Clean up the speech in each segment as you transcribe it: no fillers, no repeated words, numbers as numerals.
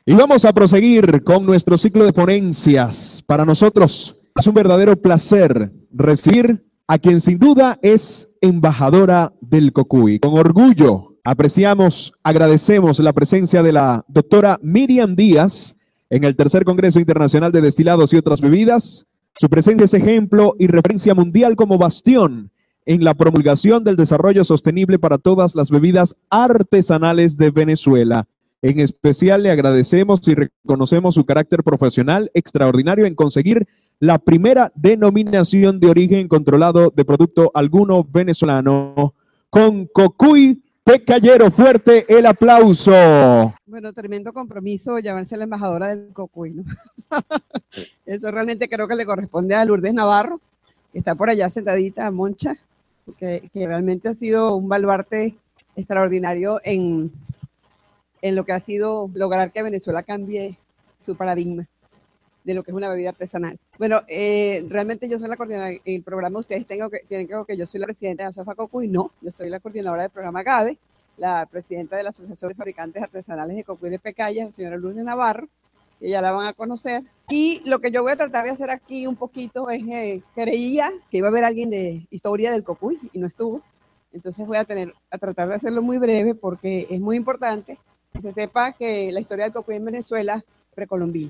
Y vamos a proseguir con nuestro ciclo de ponencias. Para nosotros es un verdadero placer recibir a quien sin duda es embajadora del Cocuy. Con orgullo apreciamos, agradecemos la presencia de la doctora Miriam Díaz en el tercer Congreso Internacional de Destilados y otras bebidas. Su presencia es ejemplo y referencia mundial como bastión en la promulgación del desarrollo sostenible para todas las bebidas artesanales de Venezuela. En especial le agradecemos y reconocemos su carácter profesional extraordinario en conseguir la primera denominación de origen controlado de producto alguno venezolano con Cocuy Pecallero. Fuerte el aplauso. Bueno, tremendo compromiso llamarse la embajadora del Cocuy, ¿no? Eso realmente creo que le corresponde a Lourdes Navarro, que está por allá sentadita, Moncha, que realmente ha sido un baluarte extraordinario en lo que ha sido lograr que Venezuela cambie su paradigma de lo que es una bebida artesanal. Bueno, realmente yo soy la coordinadora. En el programa ustedes tienen que yo soy la presidenta de la SOFA Cocuy. No, yo soy la coordinadora del programa AGAVE, la presidenta de la Asociación de Fabricantes Artesanales de Cocuy de Pecaya, la señora Lourdes Navarro, que ya la van a conocer. Y lo que yo voy a tratar de hacer aquí un poquito es, creía que iba a haber alguien de historia del Cocuy y no estuvo. Entonces voy a tratar de hacerlo muy breve porque es muy importante que se sepa que la historia del Cocuy en Venezuela es precolombina.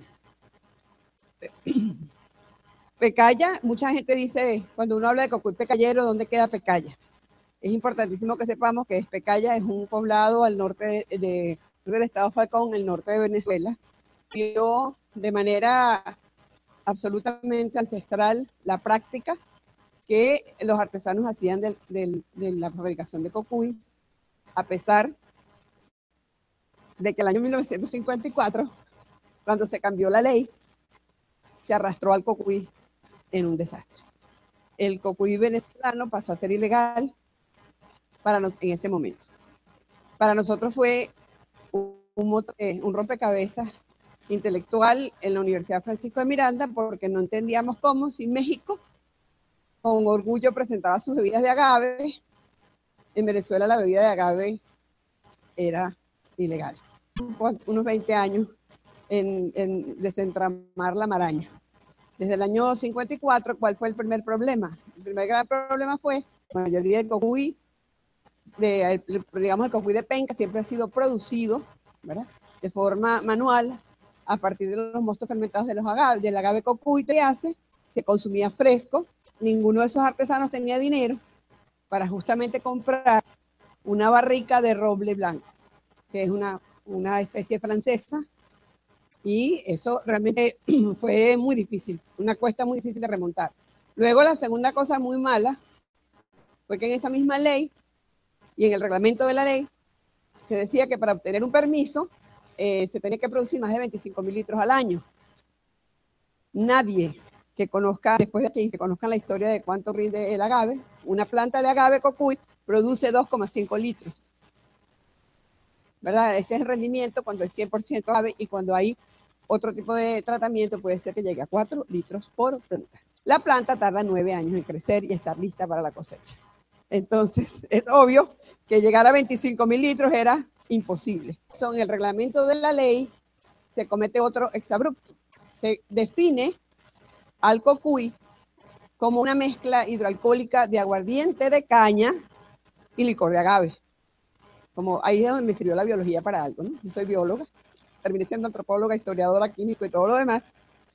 Pecaya, mucha gente dice, cuando uno habla de Cocuy Pecallero, ¿dónde queda Pecaya? Es importantísimo que sepamos que Pecaya es un poblado al norte del estado Falcón, el norte de Venezuela. Dio de manera absolutamente ancestral la práctica que los artesanos hacían de la fabricación de Cocuy, a pesar de que el año 1954, cuando se cambió la ley, se arrastró al Cocuy en un desastre. El Cocuy venezolano pasó a ser ilegal en ese momento. Para nosotros fue un rompecabezas intelectual en la Universidad Francisco de Miranda, porque no entendíamos cómo, si México con orgullo presentaba sus bebidas de agave, en Venezuela la bebida de agave era ilegal. Unos 20 años en desentramar la maraña. Desde el año 54, ¿cuál fue el primer problema? El primer gran problema fue la mayoría del Cocuy, digamos el Cocuy de penca, siempre ha sido producido, ¿verdad?, de forma manual a partir de los mostos fermentados de los agaves, del agave Cocuy se consumía fresco. Ninguno de esos artesanos tenía dinero para justamente comprar una barrica de roble blanco, que es una especie francesa, y eso realmente fue muy difícil, una cuesta muy difícil de remontar. Luego la segunda cosa muy mala fue que en esa misma ley y en el reglamento de la ley se decía que para obtener un permiso se tenía que producir más de 25.000 litros al año. Nadie que conozca, después de aquí, que conozcan la historia de cuánto rinde el agave, una planta de agave Cocuy produce 2,5 litros. ¿Verdad? Ese es el rendimiento cuando es 100% agave, y cuando hay otro tipo de tratamiento puede ser que llegue a 4 litros por planta. La planta tarda 9 años en crecer y estar lista para la cosecha. Entonces, es obvio que llegar a 25.000 litros era imposible. En el reglamento de la ley se comete otro exabrupto. Se define al Cocuy como una mezcla hidroalcohólica de aguardiente de caña y licor de agave. Como ahí es donde me sirvió la biología para algo, ¿no? Yo soy bióloga, terminé siendo antropóloga, historiadora, químico y todo lo demás.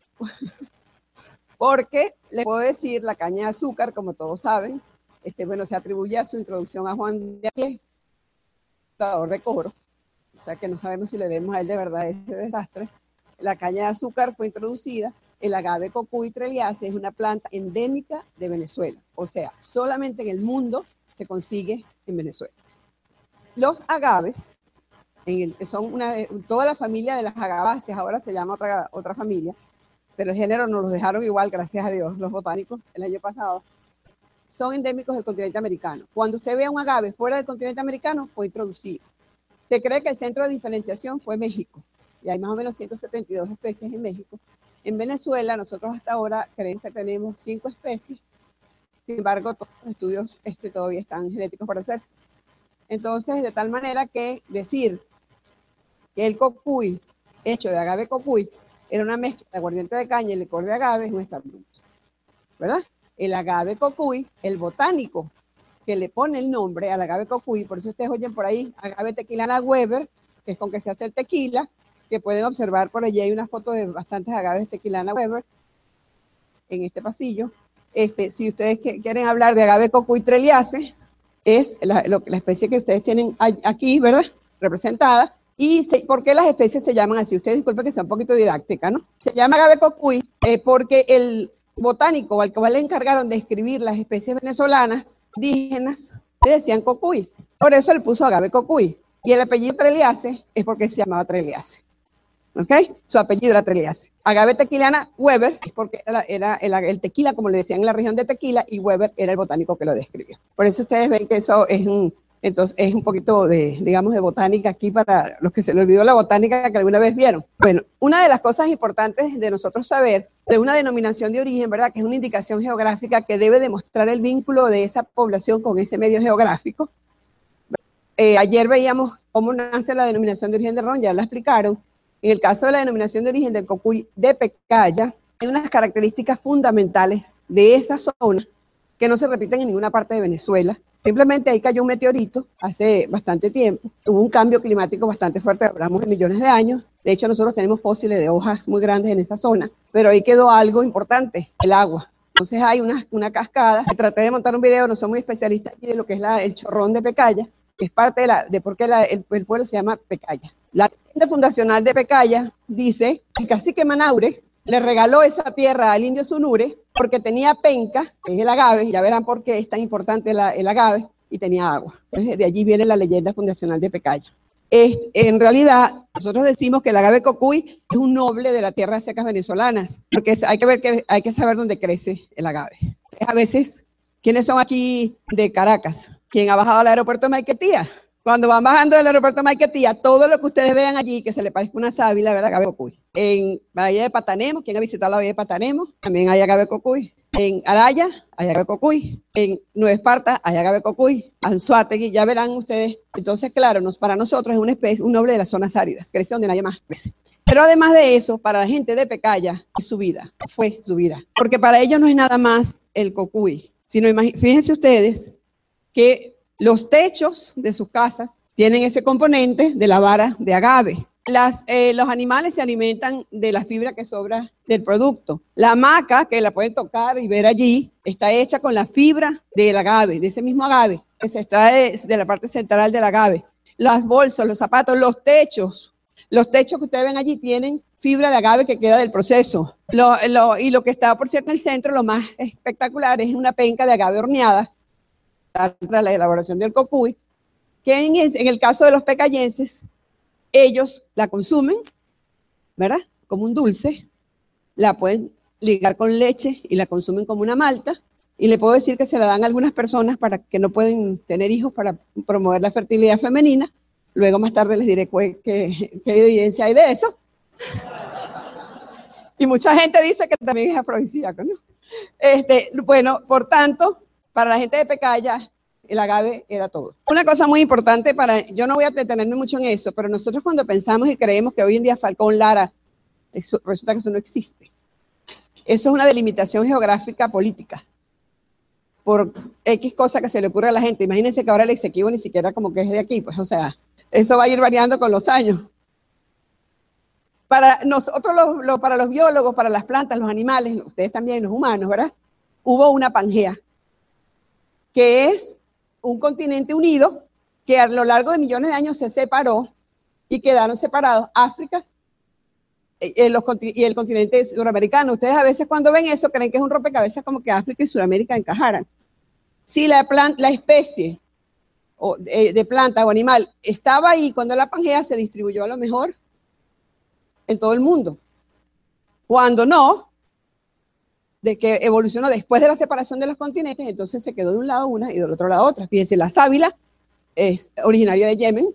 Porque les puedo decir, la caña de azúcar, como todos saben, bueno, se atribuye a su introducción a Juan de Aquiles, explorador de Coro. O sea que no sabemos si le debemos a él de verdad ese desastre. La caña de azúcar fue introducida. El agave Cocuy trelliaceae es una planta endémica de Venezuela. O sea, solamente en el mundo se consigue en Venezuela. Los agaves, son toda la familia de las agaváceas, ahora se llama otra familia, pero el género nos los dejaron igual, gracias a Dios, los botánicos, el año pasado, son endémicos del continente americano. Cuando usted vea un agave fuera del continente americano, fue introducido. Se cree que el centro de diferenciación fue México, y hay más o menos 172 especies en México. En Venezuela, nosotros hasta ahora creemos que tenemos 5 especies, sin embargo, todos los estudios todavía están genéticos por hacerse. Entonces, de tal manera que decir que el Cocuy hecho de agave cocuy, era una mezcla de aguardiente de caña y licor de agave, es nuestra Blue, ¿verdad? El agave cocuy, el botánico que le pone el nombre al agave cocuy, por eso ustedes oyen por ahí agave tequilana Weber, que es con que se hace el tequila, que pueden observar por allí, hay una foto de bastantes agaves tequilana Weber en este pasillo. Si ustedes quieren hablar de agave cocuy treliace, es la especie que ustedes tienen aquí, ¿verdad? Representada. ¿Y por qué las especies se llaman así? Ustedes disculpen que sea un poquito didáctica, ¿no? Se llama agave cocuy porque el botánico al cual le encargaron de escribir las especies venezolanas indígenas le decían cocuy. Por eso le puso agave cocuy. Y el apellido treliace es porque se llamaba treliace. ¿Ok? Su apellido era treliace. Agave tequilana Weber es porque era el tequila, como le decían en la región de Tequila, y Weber era el botánico que lo describió. Por eso ustedes ven que eso es un poquito de, digamos, de botánica aquí para los que se les olvidó la botánica que alguna vez vieron. Bueno, una de las cosas importantes de nosotros saber de una denominación de origen, ¿verdad? Que es una indicación geográfica que debe demostrar el vínculo de esa población con ese medio geográfico. Ayer veíamos cómo nace la denominación de origen de ron, ya la explicaron. En el caso de la denominación de origen del cocuy de Pecaya, hay unas características fundamentales de esa zona que no se repiten en ninguna parte de Venezuela. Simplemente ahí cayó un meteorito hace bastante tiempo. Hubo un cambio climático bastante fuerte, hablamos de millones de años. De hecho, nosotros tenemos fósiles de hojas muy grandes en esa zona, pero ahí quedó algo importante, el agua. Entonces hay una cascada. Traté de montar un video, no soy muy especialista aquí de lo que es el chorrón de Pecaya, que es parte de por qué el pueblo se llama Pecaya. La leyenda fundacional de Pecaya dice que el cacique Manaure le regaló esa tierra al indio Sunure porque tenía penca, que es el agave, ya verán por qué es tan importante el agave, y tenía agua. Entonces, de allí viene la leyenda fundacional de Pecaya. En realidad, nosotros decimos que el agave cocuy es un noble de las tierras secas venezolanas, porque hay que saber dónde crece el agave. A veces, ¿quiénes son aquí de Caracas? ¿Quién ha bajado al aeropuerto de Maiquetía? Cuando van bajando del aeropuerto de Maiquetía, todo lo que ustedes vean allí, que se le parezca una sábila, ¿verdad? Agave cocuy. En Bahía de Patanemo, ¿quién ha visitado la Bahía de Patanemo? También hay agave cocuy. En Araya hay agave cocuy. En Nueva Esparta hay agave cocuy. Anzoátegui, ya verán ustedes. Entonces, claro, para nosotros es una especie, un noble de las zonas áridas, crece donde nadie más crece. Pero además de eso, para la gente de Pecaya, es su vida, fue su vida. Porque para ellos no es nada más el cocuy, sino fíjense ustedes que los techos de sus casas tienen ese componente de la vara de agave. Los animales se alimentan de la fibra que sobra del producto. La hamaca, que la pueden tocar y ver allí, está hecha con la fibra del agave, de ese mismo agave, que se extrae de la parte central del agave. Las bolsas, los zapatos, los techos que ustedes ven allí tienen fibra de agave que queda del proceso. Y lo que está, por cierto, en el centro, lo más espectacular, es una penca de agave horneada para la elaboración del cocuy, que en el caso de los pecayenses, ellos la consumen, ¿verdad? Como un dulce, la pueden ligar con leche y la consumen como una malta, y le puedo decir que se la dan a algunas personas para que no pueden tener hijos para promover la fertilidad femenina. Luego más tarde les diré qué evidencia hay de eso. Y mucha gente dice que también es afrodisíaco, ¿no? Bueno, por tanto, para la gente de Pecaya, el agave era todo. Una cosa muy importante yo no voy a detenerme mucho en eso, pero nosotros cuando pensamos y creemos que hoy en día Falcón Lara, resulta que eso no existe. Eso es una delimitación geográfica política. Por X cosa que se le ocurre a la gente. Imagínense que ahora el Exequibo ni siquiera como que es de aquí, pues, o sea, eso va a ir variando con los años. Para nosotros, para los biólogos, para las plantas, los animales, ustedes también, los humanos, ¿verdad? Hubo una Pangea, que es un continente unido que a lo largo de millones de años se separó y quedaron separados África y el continente suramericano. Ustedes a veces cuando ven eso creen que es un rompecabezas como que África y Suramérica encajaran. Si la especie de planta o animal estaba ahí cuando la Pangea se distribuyó a lo mejor en todo el mundo. Cuando no, de que evolucionó después de la separación de los continentes, entonces se quedó de un lado una y del otro lado otra. Fíjense, la sábila es originaria de Yemen.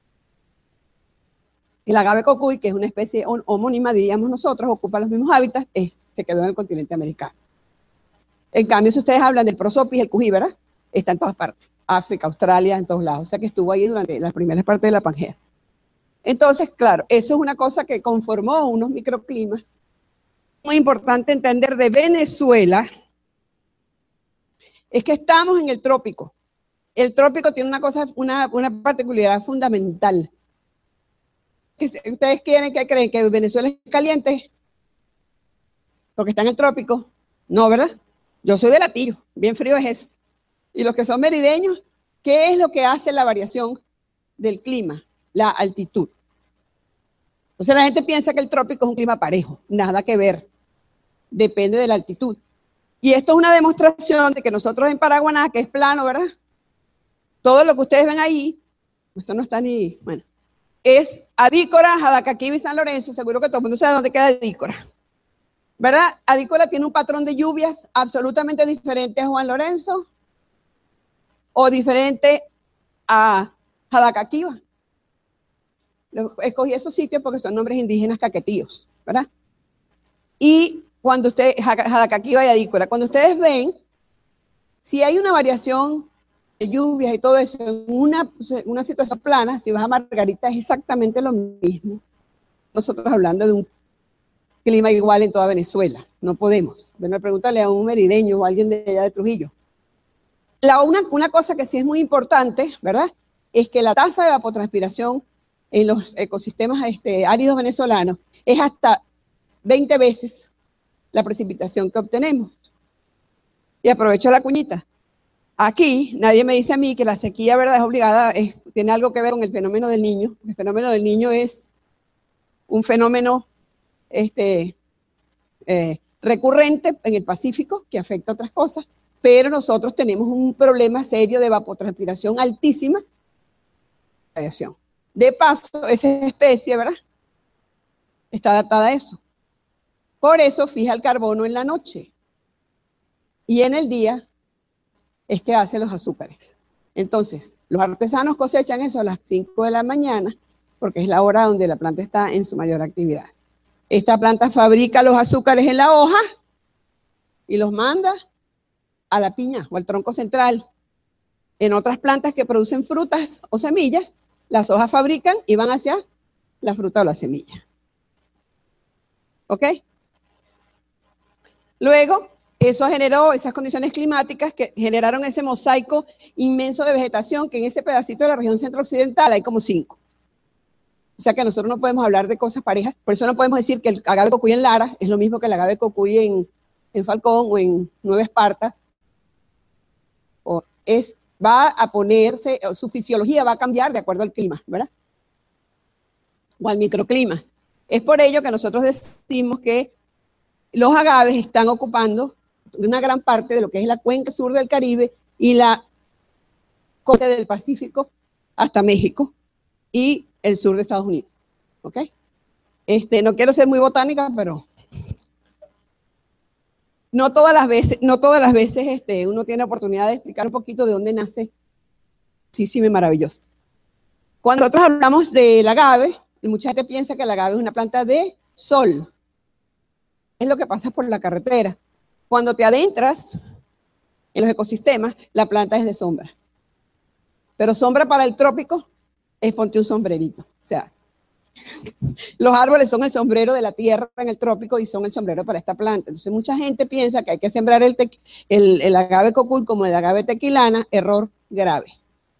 El agave cocuy, que es una especie homónima, diríamos nosotros, ocupa los mismos hábitats, se quedó en el continente americano. En cambio, si ustedes hablan del prosopis, el cují, ¿verdad? Está en todas partes. África, Australia, en todos lados. O sea que estuvo ahí durante las primeras partes de la Pangea. Entonces, claro, eso es una cosa que conformó unos microclimas. Muy importante entender de Venezuela es que estamos en el trópico. El trópico tiene una particularidad fundamental. ¿Ustedes creen que Venezuela es caliente? Porque está en el trópico. No, ¿verdad? Yo soy de Latillo, bien frío es eso. Y los que son merideños, ¿qué es lo que hace la variación del clima? La altitud. Entonces la gente piensa que el trópico es un clima parejo. Nada que ver. Depende de la altitud. Y esto es una demostración de que nosotros en Paraguaná, que es plano, ¿verdad? Todo lo que ustedes ven ahí, esto no está ni, bueno, es Adícora, Jadacaquíba y San Lorenzo. Seguro que todo el mundo sabe dónde queda Adícora, ¿verdad? Adícora tiene un patrón de lluvias absolutamente diferente a Juan Lorenzo o diferente a Jadacaquíba. Escogí esos sitios porque son nombres indígenas caquetíos, ¿verdad? Y cuando ustedes, Jadacaquíba y Adícora, cuando ustedes ven, si hay una variación de lluvias y todo eso en una situación plana, si vas a Margarita es exactamente lo mismo. Nosotros hablando de un clima igual en toda Venezuela, no podemos. Bueno, pregúntale a un merideño o a alguien de allá de Trujillo. Una cosa que sí es muy importante, ¿verdad? Es que la tasa de evapotranspiración en los ecosistemas áridos venezolanos es hasta 20 veces la precipitación que obtenemos. Y aprovecho la cuñita. Aquí nadie me dice a mí que la sequía, ¿verdad?, es obligada, tiene algo que ver con el fenómeno del Niño. El fenómeno del Niño es un fenómeno recurrente en el Pacífico que afecta a otras cosas, pero nosotros tenemos un problema serio de evapotranspiración altísima, radiación. De paso, esa especie, ¿verdad?, está adaptada a eso. Por eso fija el carbono en la noche y en el día es que hace los azúcares. Entonces, los artesanos cosechan eso a las 5 de la mañana porque es la hora donde la planta está en su mayor actividad. Esta planta fabrica los azúcares en la hoja y los manda a la piña o al tronco central. En otras plantas que producen frutas o semillas, las hojas fabrican y van hacia la fruta o la semilla. ¿Ok? Luego, eso generó esas condiciones climáticas que generaron ese mosaico inmenso de vegetación que en ese pedacito de la región centro-occidental hay como 5. O sea que nosotros no podemos hablar de cosas parejas. Por eso no podemos decir que el agave cocuy en Lara es lo mismo que el agave cocuy en Falcón o en Nueva Esparta. Va a ponerse, su fisiología va a cambiar de acuerdo al clima, ¿verdad? O al microclima. Es por ello que nosotros decimos que los agaves están ocupando una gran parte de lo que es la cuenca sur del Caribe y la costa del Pacífico hasta México y el sur de Estados Unidos. ¿Ok? No quiero ser muy botánica, pero no todas las veces uno tiene oportunidad de explicar un poquito de dónde nace. Sí, maravilloso. Cuando nosotros hablamos del agave, mucha gente piensa que el agave es una planta de sol. Es lo que pasa por la carretera. Cuando te adentras en los ecosistemas, la planta es de sombra. Pero sombra para el trópico es ponte un sombrerito. O sea, los árboles son el sombrero de la tierra en el trópico y son el sombrero para esta planta. Entonces mucha gente piensa que hay que sembrar el agave cocuy como el agave tequilana. Error grave.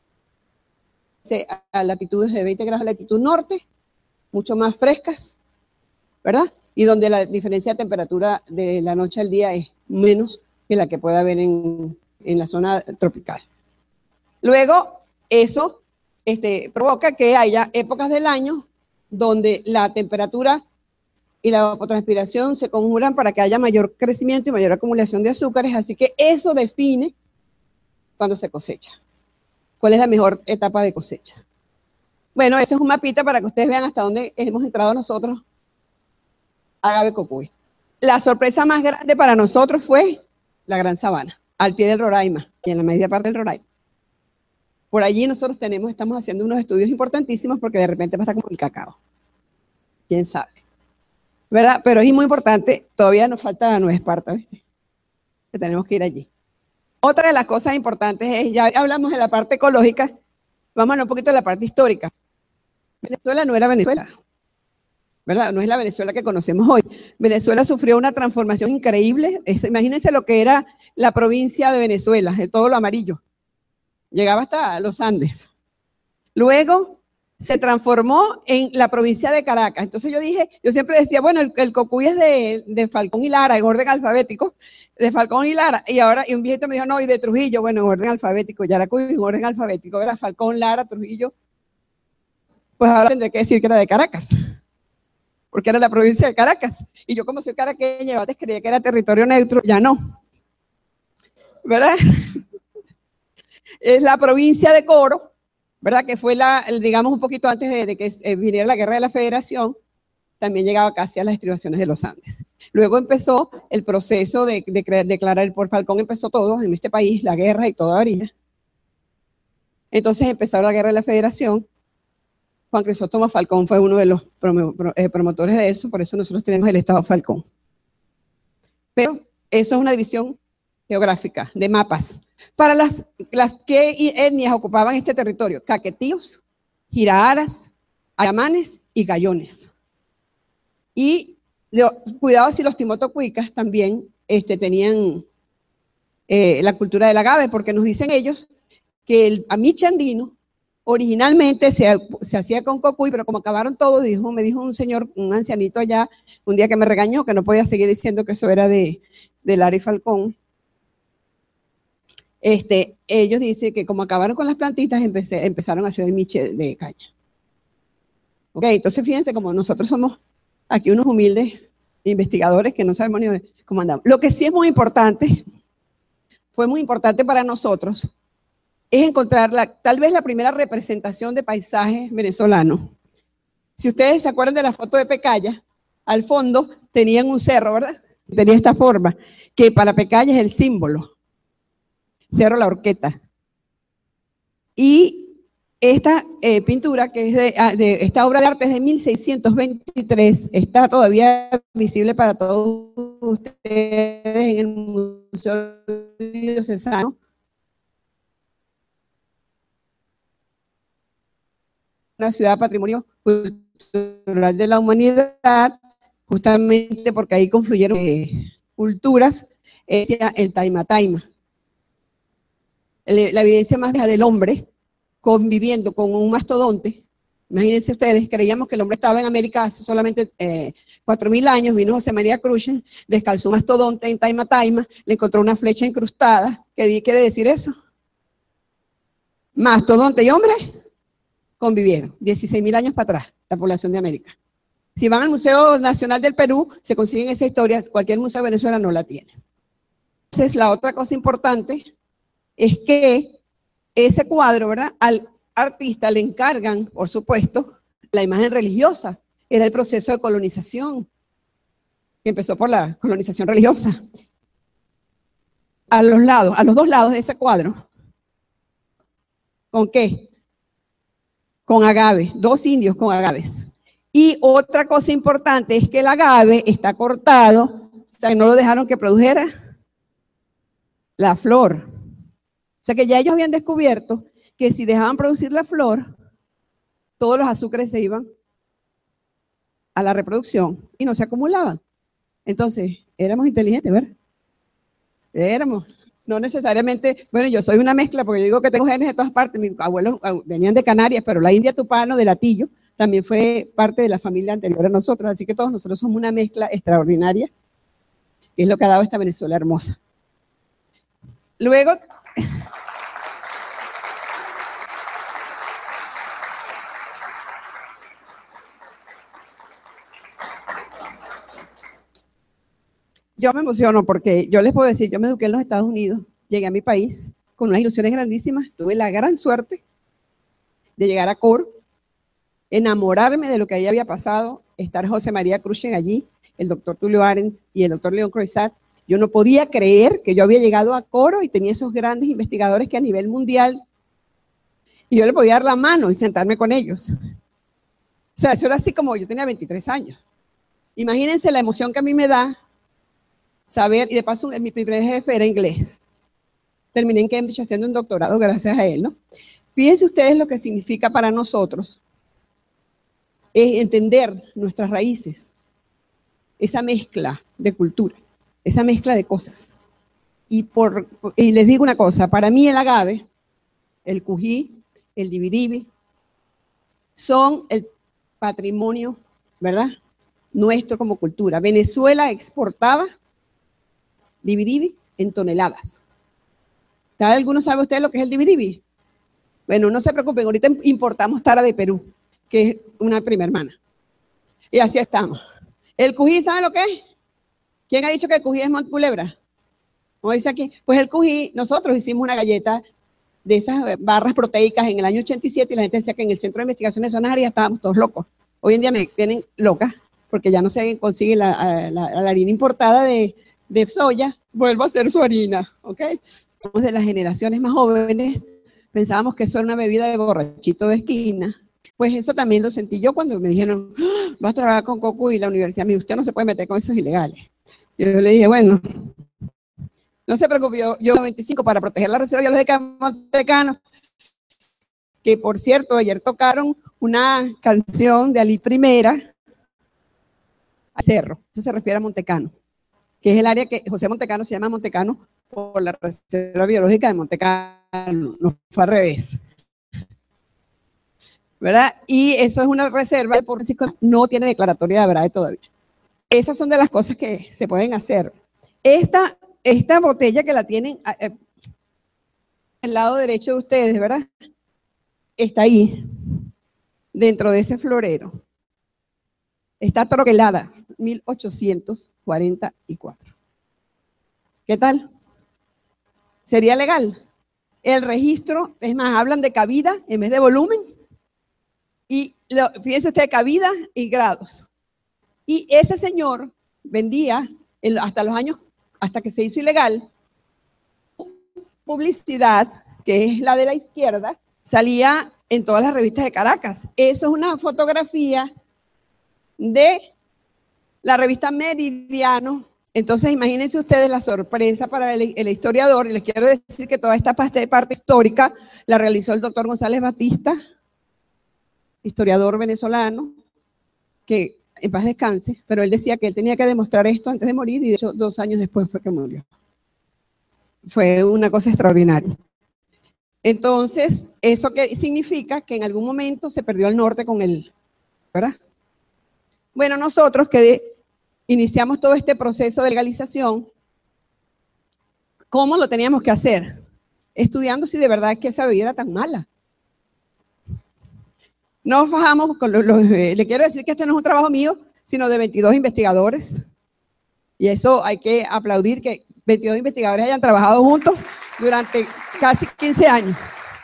A latitudes de 20 grados de latitud norte, mucho más frescas, ¿verdad? Y donde la diferencia de temperatura de la noche al día es menos que la que puede haber en la zona tropical. Luego, eso provoca que haya épocas del año donde la temperatura y la evapotranspiración se conjuran para que haya mayor crecimiento y mayor acumulación de azúcares, así que eso define cuando se cosecha. ¿Cuál es la mejor etapa de cosecha? Bueno, ese es un mapita para que ustedes vean hasta dónde hemos entrado nosotros agave cocuy. La sorpresa más grande para nosotros fue la Gran Sabana, al pie del Roraima y en la media parte del Roraima. Por allí nosotros estamos haciendo unos estudios importantísimos porque de repente pasa como el cacao. ¿Quién sabe? ¿Verdad? Pero es muy importante, todavía nos falta Nueva Esparta, ¿viste? Que tenemos que ir allí. Otra de las cosas importantes es, ya hablamos de la parte ecológica, vamos a hablar un poquito de la parte histórica. Venezuela no era Venezuela, ¿verdad? No es la Venezuela que conocemos hoy. Venezuela sufrió una transformación increíble. Imagínense lo que era la provincia de Venezuela, de todo lo amarillo. Llegaba hasta los Andes. Luego se transformó en la provincia de Caracas. Entonces yo siempre decía, bueno, el Cocuy es de Falcón y Lara, en orden alfabético, de Falcón y Lara, y ahora un viejito me dijo, no, y de Trujillo, bueno, en orden alfabético, Yaracuy en orden alfabético, era Falcón, Lara, Trujillo, pues ahora tendré que decir que era de Caracas, porque era la provincia de Caracas, y yo como soy caraqueña, antes creía que era territorio neutro, ya no, ¿verdad? Es la provincia de Coro, ¿verdad? Que fue digamos, un poquito antes de que viniera la guerra de la Federación, también llegaba casi a las estribaciones de los Andes. Luego empezó el proceso de declarar por Falcón, empezó todo en este país, la guerra y toda varilla. Entonces empezó la guerra de la Federación. Juan Crisóstomo Falcón fue uno de los promotores de eso, por eso nosotros tenemos el Estado Falcón. Pero eso es una división geográfica, de mapas. Para las que etnias ocupaban este territorio: caquetíos, jiraaras, ayamanes y gayones. Y cuidado si los timotocuicas también tenían la cultura del agave, porque nos dicen ellos que el amiche andino originalmente se hacía con cocuy, pero como acabaron todos, me dijo un señor, un ancianito allá, un día que me regañó, que no podía seguir diciendo que eso era de Lara y Falcón. Ellos dicen que como acabaron con las plantitas, empezaron a hacer el miche de caña. Ok, entonces fíjense, como nosotros somos aquí unos humildes investigadores que no sabemos ni cómo andamos. Lo que sí es muy importante, fue muy importante para nosotros, es encontrar tal vez la primera representación de paisajes venezolanos. Si ustedes se acuerdan de la foto de Pecaya, al fondo tenían un cerro, ¿verdad? Tenía esta forma, que para Pecaya es el símbolo. Cerro La Horqueta. Y esta pintura, que es de esta obra de arte, es de 1623, está todavía visible para todos ustedes en el Museo Diocesano. Una ciudad patrimonio cultural de la humanidad, justamente porque ahí confluyeron culturas, el Taima. La evidencia más vieja del hombre conviviendo con un mastodonte. Imagínense ustedes, creíamos que el hombre estaba en América hace solamente 4.000 años, vino José María Cruxen, descalzó un mastodonte en Taima, le encontró una flecha incrustada. ¿Qué quiere decir eso? Mastodonte y hombre convivieron 16.000 años para atrás, la población de América. Si van al Museo Nacional del Perú, se consiguen esa historia, cualquier museo de Venezuela no la tiene. Entonces, la otra cosa importante es que ese cuadro, ¿verdad? Al artista le encargan, por supuesto, la imagen religiosa. Era el proceso de colonización, que empezó por la colonización religiosa. A los dos lados de ese cuadro. ¿Con qué? Con agave, 2 indios con agaves. Y otra cosa importante es que el agave está cortado, o sea, no lo dejaron que produjera la flor. O sea que ya ellos habían descubierto que si dejaban producir la flor, todos los azúcares se iban a la reproducción y no se acumulaban. Entonces, éramos inteligentes, ¿verdad? Éramos. No necesariamente, bueno, yo soy una mezcla porque yo digo que tengo genes de todas partes. Mis abuelos venían de Canarias, pero la India Tupano de Latillo también fue parte de la familia anterior a nosotros. Así que todos nosotros somos una mezcla extraordinaria, que es lo que ha dado esta Venezuela hermosa. Luego, yo me emociono porque yo les puedo decir, yo me eduqué en los Estados Unidos, llegué a mi país con unas ilusiones grandísimas, tuve la gran suerte de llegar a Coro, enamorarme de lo que ahí había pasado, estar José María Cruxen allí, el doctor Tulio Arens y el doctor León Croizat. Yo no podía creer que yo había llegado a Coro y tenía esos grandes investigadores que a nivel mundial, y yo le podía dar la mano y sentarme con ellos. O sea, eso era así como yo tenía 23 años. Imagínense la emoción que a mí me da saber, y de paso mi primer jefe era inglés. Terminé en Cambridge haciendo un doctorado gracias a él, ¿no? Fíjense ustedes lo que significa para nosotros es entender nuestras raíces, esa mezcla de cultura, esa mezcla de cosas. Y les digo una cosa, para mí el agave, el cují, el dibiribi, son el patrimonio, ¿verdad?, nuestro como cultura. Venezuela exportaba dibiribi en toneladas. ¿Alguno sabe usted lo que es el dibiribi? Bueno, no se preocupen, ahorita importamos tara de Perú, que es una prima hermana. Y así estamos. El cují, ¿saben lo que es? ¿Quién ha dicho que el cují es Montculebra? ¿Cómo dice aquí? Pues el cují, nosotros hicimos una galleta de esas barras proteicas en el año 87 y la gente decía que en el Centro de Investigaciones Zonarias estábamos todos locos. Hoy en día me tienen loca porque ya no se consigue la harina importada de soya, vuelvo a hacer su harina, ¿ok? De las generaciones más jóvenes pensábamos que eso era una bebida de borrachito de esquina. Pues eso también lo sentí yo cuando me dijeron, vas a trabajar con coco y la universidad, usted no se puede meter con esos ilegales. Yo le dije, bueno, no se preocupe, yo 95 para proteger la reserva biológica de Montecano, que por cierto, ayer tocaron una canción de Ali Primera, a Cerro, eso se refiere a Montecano, que es el área que José Montecano se llama Montecano por la reserva biológica de Montecano, no fue al revés. ¿Verdad? Y eso es una reserva, por no tiene declaratoria de verdad todavía. Esas son de las cosas que se pueden hacer. Esta botella que la tienen al lado derecho de ustedes, ¿verdad? Está ahí, dentro de ese florero. Está troquelada, 1844. ¿Qué tal? ¿Sería legal? El registro, es más, hablan de cabida en vez de volumen. Y fíjense usted, cabida y grados. Y ese señor vendía hasta los años, hasta que se hizo ilegal, publicidad, que es la de la izquierda, salía en todas las revistas de Caracas. Eso es una fotografía de la revista Meridiano. Entonces, imagínense ustedes la sorpresa para el historiador, y les quiero decir que toda esta parte histórica la realizó el doctor González Batista, historiador venezolano, que en paz descanse, pero él decía que él tenía que demostrar esto antes de morir, y de hecho 2 años después fue que murió. Fue una cosa extraordinaria. Entonces, ¿eso qué significa? Que en algún momento se perdió el norte con él, ¿verdad? Bueno, nosotros que iniciamos todo este proceso de legalización, ¿cómo lo teníamos que hacer? Estudiando si de verdad es que esa bebida era tan mala. Nos bajamos con le quiero decir que este no es un trabajo mío, sino de 22 investigadores. Y eso hay que aplaudir, que 22 investigadores hayan trabajado juntos durante casi 15 años.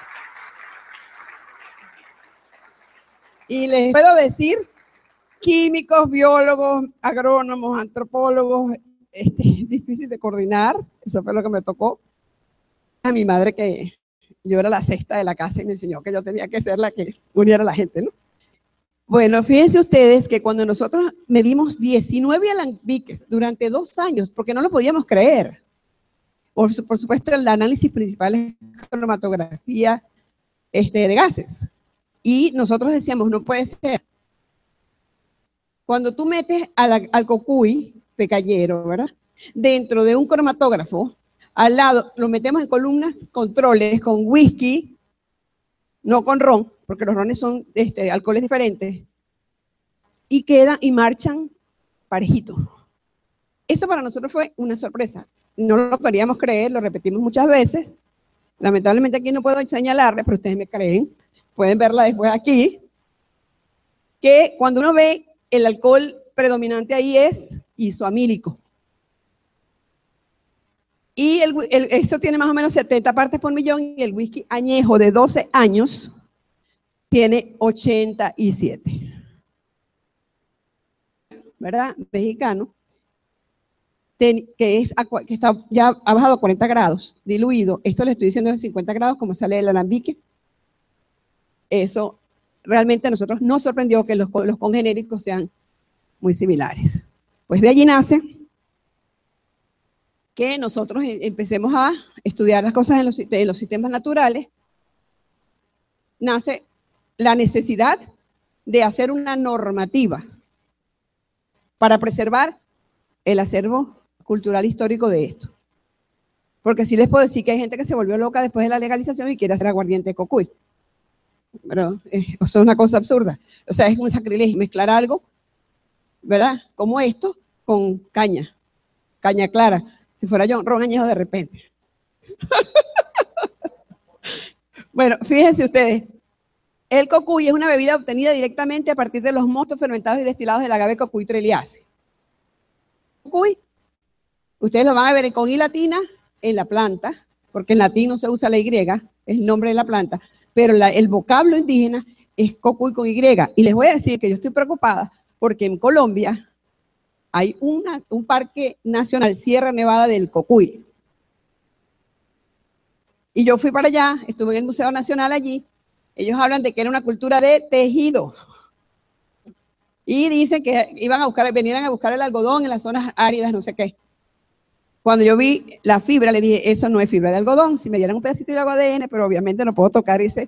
Y les puedo decir, químicos, biólogos, agrónomos, antropólogos, difícil de coordinar, eso fue lo que me tocó. A mi madre, que yo era la sexta de la casa y me enseñó que yo tenía que ser la que uniera a la gente, ¿no? Bueno, fíjense ustedes que cuando nosotros medimos 19 alambiques durante 2 años, porque no lo podíamos creer. Por supuesto, el análisis principal es cromatografía de gases. Y nosotros decíamos, no puede ser. Cuando tú metes al cocuy pecayero, ¿verdad?, dentro de un cromatógrafo, al lado lo metemos en columnas controles con whisky, no con ron, porque los rones son alcoholes diferentes, y quedan y marchan parejitos. Eso para nosotros fue una sorpresa. No lo queríamos creer, lo repetimos muchas veces. Lamentablemente aquí no puedo señalarles, pero ustedes me creen. Pueden verla después aquí. Que cuando uno ve el alcohol predominante ahí es isoamílico. Y eso tiene más o menos 70 partes por millón, y el whisky añejo de 12 años tiene 87. ¿Verdad? Mexicano, que está ya ha bajado a 40 grados, diluido. Esto le estoy diciendo de 50 grados, como sale el alambique. Eso realmente a nosotros nos sorprendió, que los congenéricos sean muy similares. Pues de allí nace que nosotros empecemos a estudiar las cosas en los sistemas naturales. Nace la necesidad de hacer una normativa para preservar el acervo cultural histórico de esto. Porque sí les puedo decir que hay gente que se volvió loca después de la legalización y quiere hacer aguardiente de cocuy. Pero eso es una cosa absurda. O sea, es un sacrilegio mezclar algo, ¿verdad? Como esto con caña clara. Si fuera yo, ron añejo de repente. Bueno, fíjense ustedes. El cocuy es una bebida obtenida directamente a partir de los mostos fermentados y destilados del agave Cocuy trelliaceae. Cocuy, ustedes lo van a ver con I latina en la planta, porque en latín no se usa la Y, es el nombre de la planta, pero el vocablo indígena es cocuy con Y. Y les voy a decir que yo estoy preocupada porque en Colombia hay un parque nacional, Sierra Nevada del Cocuy. Y yo fui para allá, estuve en el Museo Nacional allí. Ellos hablan de que era una cultura de tejido. Y dicen que venían a buscar el algodón en las zonas áridas, no sé qué. Cuando yo vi la fibra, le dije, eso no es fibra de algodón. Si me dieran un pedacito de ADN, pero obviamente no puedo tocar eso.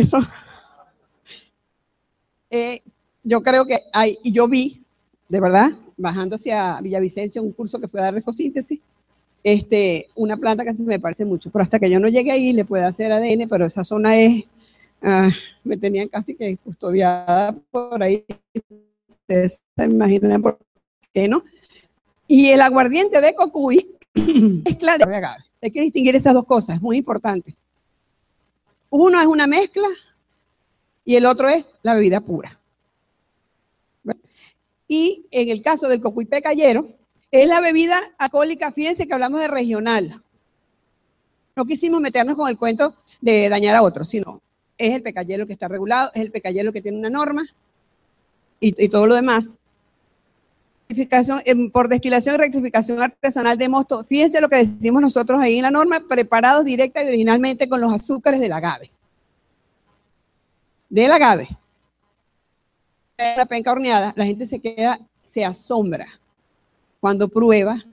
Yo creo que hay, y yo vi, de verdad, bajando hacia Villavicencio, un curso que fue a dar de fotosíntesis, una planta que me parece mucho, pero hasta que yo no llegue ahí le puedo hacer ADN, pero esa zona es, me tenían casi que custodiada por ahí, ustedes se imaginan por qué, ¿no? Y el aguardiente de cocuy mezcla de agave. Hay que distinguir esas dos cosas, es muy importante. Uno es una mezcla y el otro es la bebida pura. Y en el caso del cocuy pecayero, es la bebida alcohólica, fíjense que hablamos de regional. No quisimos meternos con el cuento de dañar a otros, sino es el pecayero que está regulado, es el pecayero que tiene una norma y todo lo demás. Por destilación y rectificación artesanal de mosto, fíjense lo que decimos nosotros ahí en la norma, preparados directa y originalmente con los azúcares del agave. Del agave. La penca horneada, la gente se asombra cuando prueba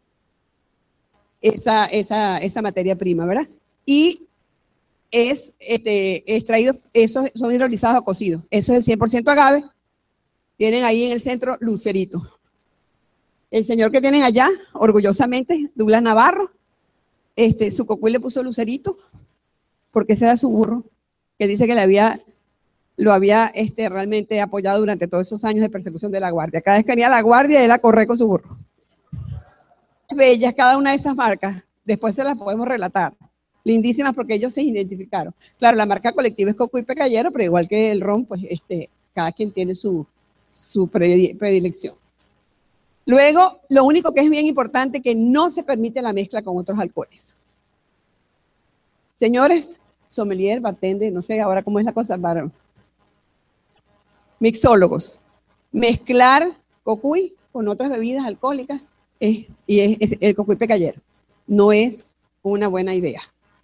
esa materia prima, ¿verdad? Y es extraído, esos son hidrolizados o cocidos. Eso es el 100% agave. Tienen ahí en el centro lucerito. El señor que tienen allá, orgullosamente, Douglas Navarro, su cocuy le puso lucerito, porque ese era su burro, que dice que lo había realmente apoyado durante todos esos años de persecución de la guardia. Cada vez que venía la guardia, él a correr con su burro. Bellas cada una de esas marcas, después se las podemos relatar. Lindísimas porque ellos se identificaron. Claro, la marca colectiva es Cocuy Pecayero, pero igual que el ron, pues cada quien tiene su predilección. Luego, lo único que es bien importante es que no se permite la mezcla con otros alcoholes. Señores, sommelier, bartender, no sé ahora cómo es la cosa, mixólogos, mezclar cocuy con otras bebidas alcohólicas es el cocuy pecayero. No es una buena idea.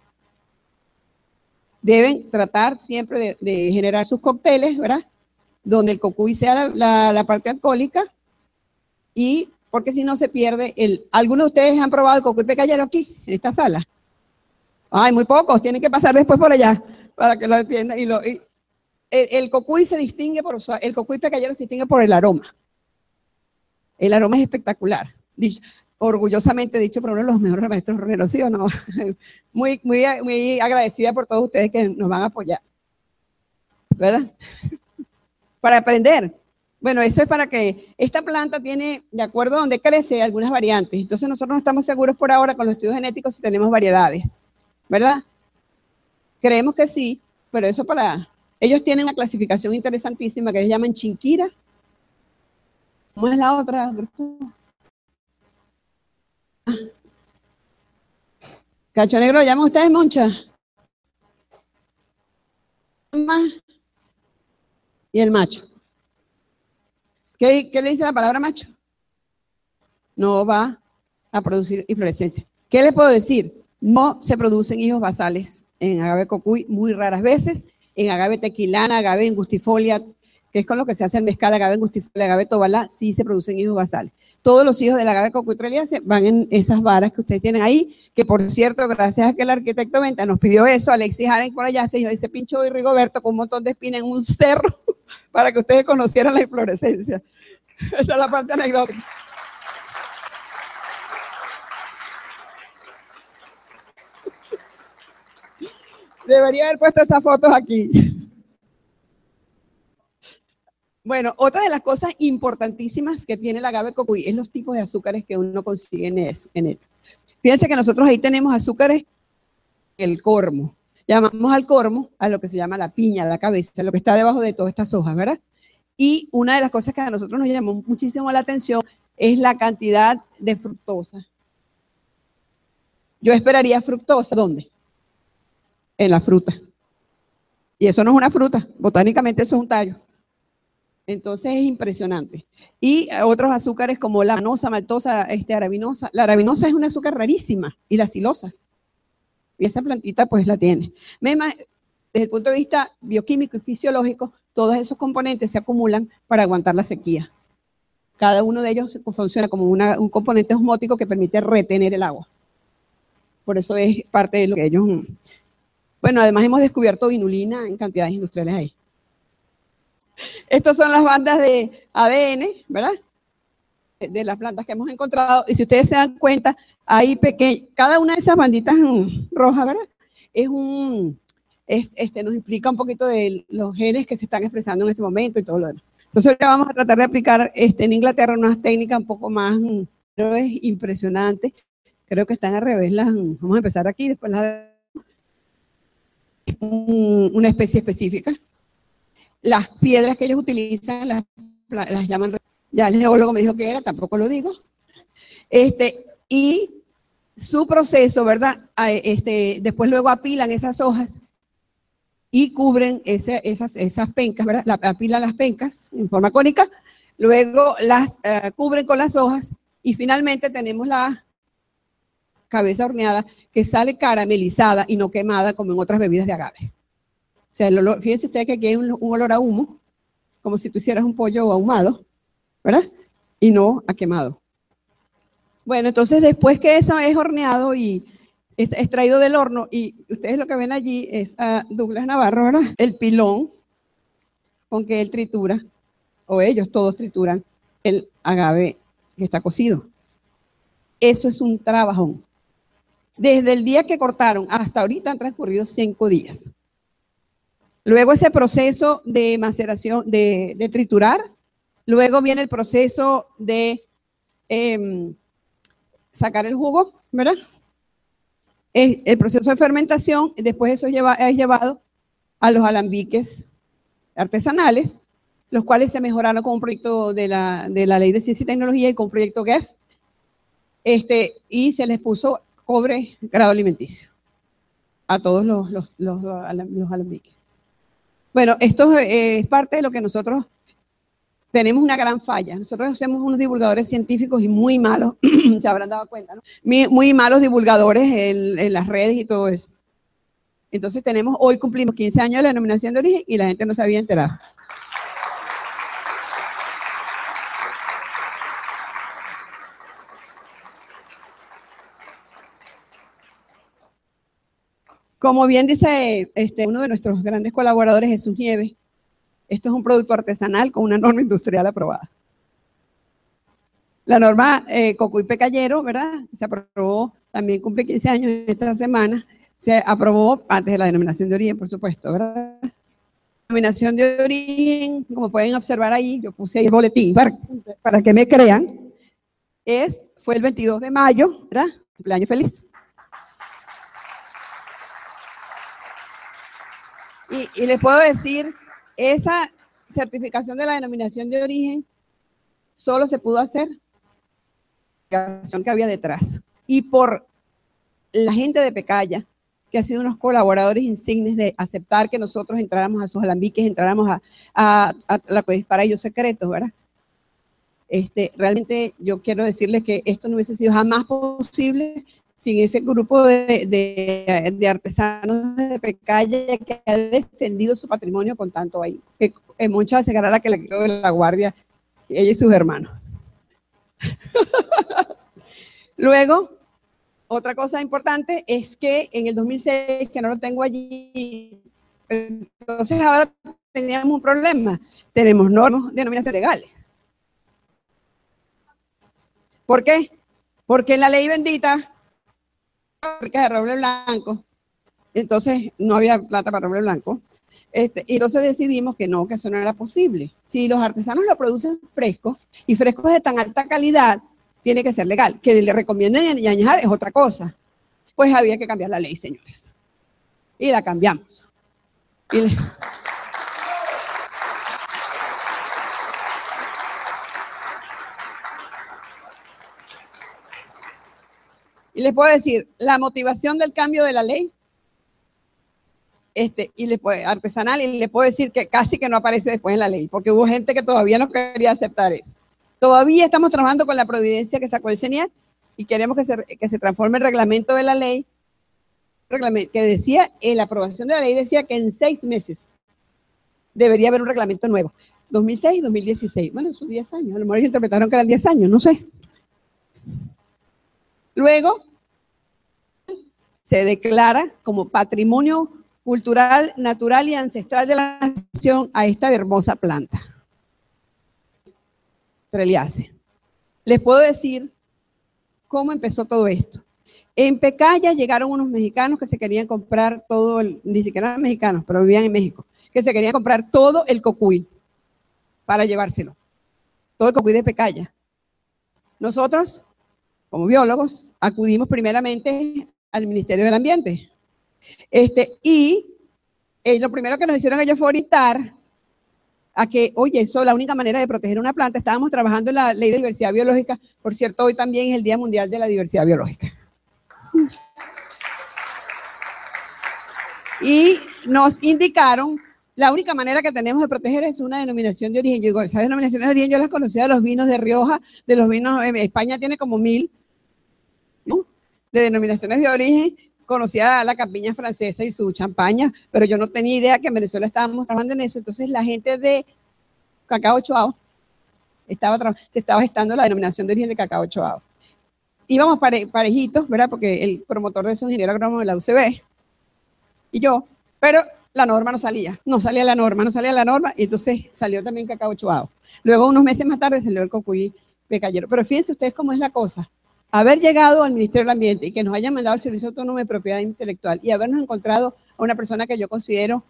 Deben tratar siempre de generar sus cócteles, ¿verdad? Donde el cocuy sea la parte alcohólica. Y porque si no se pierde ¿algunos de ustedes han probado el cocuy pecayero aquí, en esta sala? Ay, muy pocos, tienen que pasar después por allá para que lo entiendan. El cocuy se distingue el cocuy pecayero se distingue por el aroma. El aroma es espectacular. Orgullosamente dicho por uno de los mejores maestros roneros, ¿sí o no? Muy, muy, muy agradecida por todos ustedes que nos van a apoyar, ¿verdad? Para aprender. Bueno, eso es para que esta planta tiene, de acuerdo a donde crece, algunas variantes. Entonces nosotros no estamos seguros por ahora con los estudios genéticos si tenemos variedades, ¿verdad? Creemos que sí, pero eso ellos tienen una clasificación interesantísima que ellos llaman chinquira. ¿Cómo es la otra? Cacho negro, ¿lo llaman ustedes, Moncha? Y el macho. ¿Qué le dice la palabra macho? No va a producir inflorescencia. ¿Qué le puedo decir? No se producen hijos basales en agave cocuy muy raras veces, en agave tequilana, agave angustifolia, que es con lo que se hace el mezcal, agave angustifolia, agave tobalá, sí se producen hijos basales. Todos los hijos del agave cocuy trelliaceae van en esas varas que ustedes tienen ahí, que por cierto, gracias a que el arquitecto Venta nos pidió eso, Alexis Haren por allá se dijo, ese pincho y Rigoberto con un montón de espinas en un cerro, para que ustedes conocieran la inflorescencia. Esa es la parte anecdótica. Debería haber puesto esas fotos aquí. Bueno, otra de las cosas importantísimas que tiene el agave cocuy es los tipos de azúcares que uno consigue en él. Fíjense que nosotros ahí tenemos azúcares, el cormo. Llamamos al cormo a lo que se llama la piña, la cabeza, lo que está debajo de todas estas hojas, ¿verdad? Y una de las cosas que a nosotros nos llamó muchísimo la atención es la cantidad de fructosa. Yo esperaría fructosa, ¿dónde? En la fruta. Y eso no es una fruta, botánicamente eso es un tallo. Entonces es impresionante. Y otros azúcares como la manosa, maltosa, arabinosa. La arabinosa es un azúcar rarísima y la silosa. Y esa plantita pues la tiene. Desde el punto de vista bioquímico y fisiológico, todos esos componentes se acumulan para aguantar la sequía. Cada uno de ellos funciona como un componente osmótico que permite retener el agua. Por eso es parte de lo que ellos... Bueno, además hemos descubierto inulina en cantidades industriales ahí. Estas son las bandas de ADN, ¿verdad? De las plantas que hemos encontrado. Y si ustedes se dan cuenta, hay cada una de esas banditas rojas, ¿verdad? Nos explica un poquito de los genes que se están expresando en ese momento y todo lo demás. Entonces ahora vamos a tratar de aplicar en Inglaterra unas técnicas un poco más, pero es impresionante. Creo que están al revés. Vamos a empezar aquí, después una especie específica. Las piedras que ellos utilizan las llaman, ya el geólogo me dijo que era, tampoco lo digo. Y su proceso, ¿verdad? Después luego apilan esas hojas y cubren esas pencas, ¿verdad? Apilan las pencas en forma cónica, luego las cubren con las hojas y finalmente tenemos la cabeza horneada que sale caramelizada y no quemada como en otras bebidas de agave. O sea, fíjense ustedes que aquí hay un olor a humo, como si tú hicieras un pollo ahumado, ¿verdad? Y no a quemado. Bueno, entonces después que eso es horneado y es extraído del horno, y ustedes lo que ven allí es a Douglas Navarro, ¿verdad? El pilón con que él tritura, o ellos todos trituran, el agave que está cocido. Eso es un trabajón. Desde el día que cortaron hasta ahorita han transcurrido 5 días. Luego ese proceso de maceración, de triturar, luego viene el proceso de sacar el jugo, ¿verdad? El proceso de fermentación, después eso es llevado a los alambiques artesanales, los cuales se mejoraron con un proyecto de la Ley de Ciencia y Tecnología y con un proyecto GEF, y se les puso cobre grado alimenticio a todos los alambiques. Bueno, esto es parte de lo que nosotros tenemos una gran falla. Nosotros hacemos unos divulgadores científicos y muy malos, se habrán dado cuenta, ¿no? Muy malos divulgadores en las redes y todo eso. Entonces hoy cumplimos 15 años de la denominación de origen y la gente no se había enterado. Como bien dice uno de nuestros grandes colaboradores, Jesús Nieves, esto es un producto artesanal con una norma industrial aprobada. La norma Cocuy Pecallero, ¿verdad? Se aprobó, también cumple 15 años esta semana, se aprobó antes de la denominación de origen, por supuesto, ¿verdad? La denominación de origen, como pueden observar ahí, yo puse ahí el boletín para que me crean, fue el 22 de mayo, ¿verdad? Cumpleaños feliz. Y les puedo decir, esa certificación de la denominación de origen solo se pudo hacer la que había detrás. Y por la gente de Pecaya, que ha sido unos colaboradores insignes de aceptar que nosotros entráramos a sus alambiques, entráramos a la para ellos secretos, ¿verdad? Realmente yo quiero decirles que esto no hubiese sido jamás posible sin ese grupo de artesanos de Pecaya que ha defendido su patrimonio con tanto ahí. Que Moncha se la que le quedó de la guardia, ella y sus hermanos. Luego, otra cosa importante es que en el 2006, que no lo tengo allí, entonces ahora teníamos un problema. Tenemos normas de denominación legales. ¿Por qué? Porque en la ley bendita, de roble blanco, entonces no había plata para roble blanco, y entonces decidimos que no, que eso no era posible. Si los artesanos lo producen fresco, y frescos de tan alta calidad, tiene que ser legal. Que le recomienden y añejar es otra cosa. Pues había que cambiar la ley, señores. Y la cambiamos. Y les puedo decir, la motivación del cambio de la ley, artesanal, y les puedo decir que casi que no aparece después en la ley, porque hubo gente que todavía no quería aceptar eso. Todavía estamos trabajando con la providencia que sacó el CENIAT y queremos que se transforme el reglamento de la ley, que decía, en la aprobación de la ley decía que en 6 meses debería haber un reglamento nuevo. 2006, 2016, bueno, esos 10 años, a lo mejor ellos interpretaron que eran 10 años, no sé. Luego, se declara como patrimonio cultural, natural y ancestral de la nación a esta hermosa planta. Treliace. Les puedo decir cómo empezó todo esto. En Pecaya llegaron unos mexicanos que se querían comprar todo, ni siquiera eran mexicanos, pero vivían en México, que se querían comprar todo el cocuy para llevárselo. Todo el cocuy de Pecaya. Nosotros, como biólogos, acudimos primeramente al Ministerio del Ambiente. Y lo primero que nos hicieron ellos fue orientar a que, oye, eso es la única manera de proteger una planta. Estábamos trabajando en la Ley de Diversidad Biológica. Por cierto, hoy también es el Día Mundial de la Diversidad Biológica. Y nos indicaron, la única manera que tenemos de proteger es una denominación de origen. Yo digo, esas denominaciones de origen yo las conocía de los vinos de Rioja, de los vinos, España tiene como 1000, ¿no?, de denominaciones de origen. Conocía la campiña francesa y su champaña, pero yo no tenía idea que en Venezuela estábamos trabajando en eso. Entonces la gente de Cacao Choao se estaba gestando la denominación de origen de Cacao Choao. Íbamos parejitos, ¿verdad? Porque el promotor de eso es ingeniero agrónomo de la UCB y yo, pero la norma no salía la norma, y entonces salió también Cacao Choao. Luego, unos meses más tarde, salió el cocuy pecayero. Pero fíjense ustedes cómo es la cosa. Haber llegado al Ministerio del Ambiente y que nos hayan mandado al Servicio Autónomo de Propiedad Intelectual y habernos encontrado a una persona que yo considero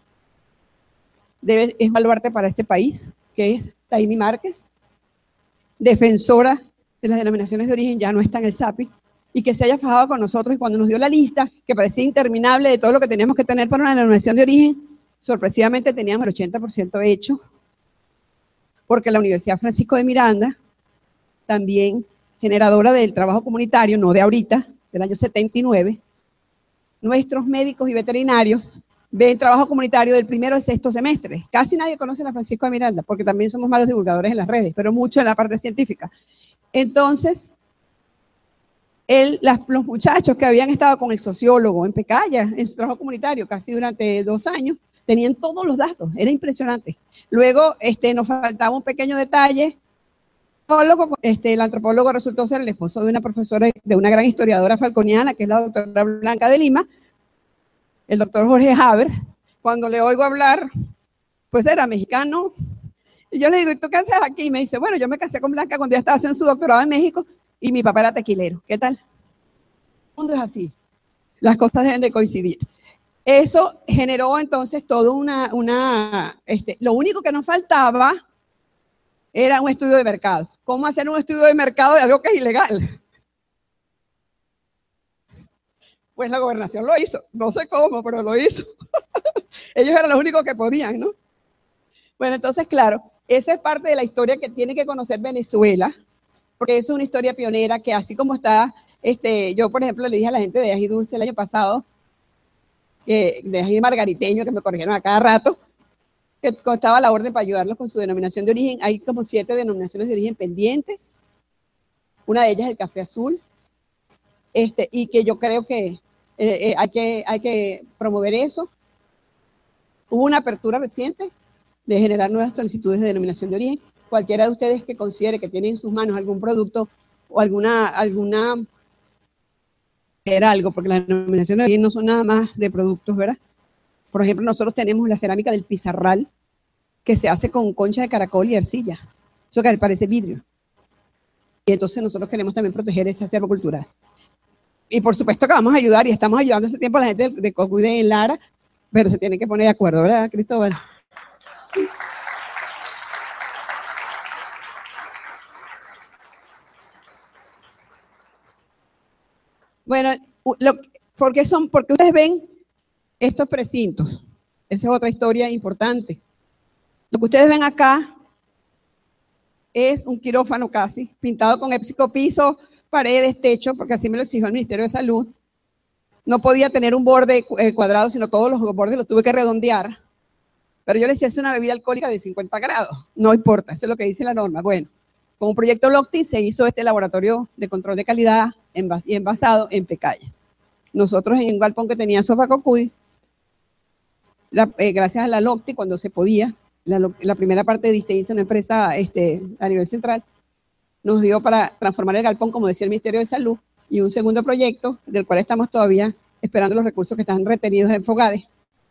es baluarte para este país, que es Taimi Márquez, defensora de las denominaciones de origen, ya no está en el SAPI, y que se haya fajado con nosotros, y cuando nos dio la lista, que parecía interminable de todo lo que teníamos que tener para una denominación de origen, sorpresivamente teníamos el 80% hecho, porque la Universidad Francisco de Miranda, también generadora del trabajo comunitario, no de ahorita, del año 79, nuestros médicos y veterinarios ven trabajo comunitario del primero al sexto semestre. Casi nadie conoce a la Francisco de Miranda, porque también somos malos divulgadores en las redes, pero mucho en la parte científica. Entonces, los muchachos que habían estado con el sociólogo en Pecaya, en su trabajo comunitario, casi durante 2 años, tenían todos los datos, era impresionante. Luego, nos faltaba un pequeño detalle. El antropólogo resultó ser el esposo de una profesora, de una gran historiadora falconiana, que es la doctora Blanca de Lima, el doctor Jorge Haber. Cuando le oigo hablar, pues era mexicano. Y yo le digo, ¿y tú qué haces aquí? Y me dice, bueno, yo me casé con Blanca cuando ella estaba haciendo su doctorado en México y mi papá era tequilero. ¿Qué tal? El mundo es así. Las cosas deben de coincidir. Eso generó entonces todo lo único que nos faltaba era un estudio de mercado. ¿Cómo hacer un estudio de mercado de algo que es ilegal? Pues la gobernación lo hizo. No sé cómo, pero lo hizo. Ellos eran los únicos que podían, ¿no? Bueno, entonces, claro, esa es parte de la historia que tiene que conocer Venezuela, porque es una historia pionera que así como está, yo, por ejemplo, le dije a la gente de Ají Dulce el año pasado, de Ají Margariteño, que me corrigieron a cada rato, que constaba la orden para ayudarlos con su denominación de origen. Hay como 7 denominaciones de origen pendientes. Una de ellas es el café azul, y que yo creo que hay que promover eso. Hubo una apertura reciente de generar nuevas solicitudes de denominación de origen. Cualquiera de ustedes que considere que tiene en sus manos algún producto o algo, porque las denominaciones de origen no son nada más de productos, ¿verdad? Por ejemplo, nosotros tenemos la cerámica del Pizarral, que se hace con concha de caracol y arcilla. Eso que parece vidrio. Y entonces nosotros queremos también proteger ese acervo cultural. Y por supuesto que vamos a ayudar, y estamos ayudando ese tiempo a la gente de Cocuy de Lara, pero se tienen que poner de acuerdo, ¿verdad, Cristóbal? Bueno, porque ustedes ven estos precintos. Esa es otra historia importante. Lo que ustedes ven acá es un quirófano casi, pintado con épsico, piso, paredes, techo, porque así me lo exigió el Ministerio de Salud. No podía tener un borde cuadrado, sino todos los bordes los tuve que redondear. Pero yo les decía, es una bebida alcohólica de 50 grados. No importa, eso es lo que dice la norma. Bueno, con un proyecto LOCTI se hizo este laboratorio de control de calidad y envasado en Pecaya. Nosotros en un galpón que tenía Sofa Cocuy, gracias a la LOCTI, cuando se podía, la primera parte de Distein, una empresa a nivel central, nos dio para transformar el galpón, como decía el Ministerio de Salud, y un segundo proyecto, del cual estamos todavía esperando los recursos que están retenidos en Fogades.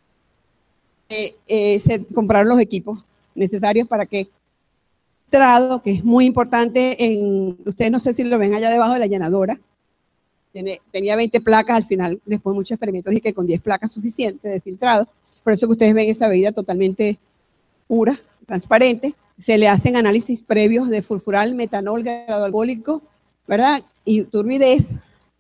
Se compraron los equipos necesarios para que filtrado, que es muy importante, ustedes no sé si lo ven allá debajo de la llenadora, tenía 20 placas al final, después de muchos experimentos, y que con 10 placas suficiente de filtrado. Por eso que ustedes ven esa bebida totalmente pura, transparente. Se le hacen análisis previos de furfural, metanol, grado alcohólico, ¿verdad? Y turbidez.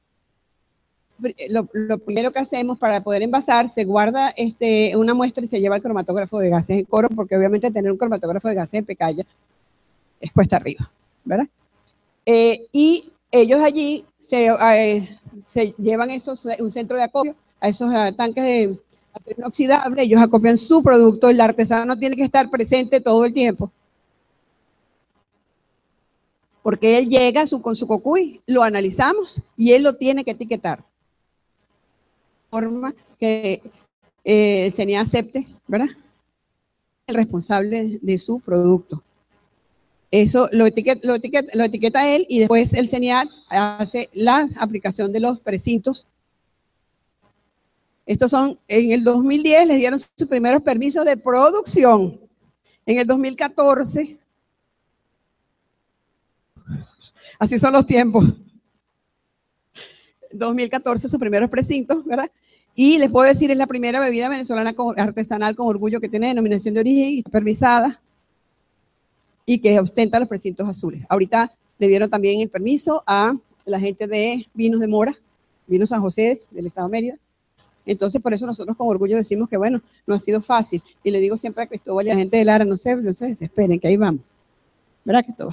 Lo primero que hacemos para poder envasar, se guarda una muestra y se lleva al cromatógrafo de gases en Coro, porque obviamente tener un cromatógrafo de gases en Pecaya es cuesta arriba, ¿verdad? Y ellos allí se llevan un centro de acopio a esos tanques de acero inoxidable, ellos acopian su producto, el artesano tiene que estar presente todo el tiempo, porque él llega con su cocuy, lo analizamos y él lo tiene que etiquetar. Forma que el CENIA acepte, ¿verdad? El responsable de su producto. Eso lo etiqueta él, y después el CENIAR hace la aplicación de los precintos. Estos son, en el 2010 les dieron sus primeros permisos de producción. En el 2014, así son los tiempos. 2014 sus primeros precintos, ¿verdad? Y les puedo decir, es la primera bebida venezolana artesanal con orgullo que tiene denominación de origen y supervisada, y que ostenta los precintos azules. Ahorita le dieron también el permiso a la gente de Vinos de Mora, Vinos San José del Estado de Mérida. Entonces, por eso nosotros con orgullo decimos que, bueno, no ha sido fácil. Y le digo siempre a Cristóbal y a la gente de Lara, no se desesperen, que ahí vamos. ¿Verdad, Cristóbal?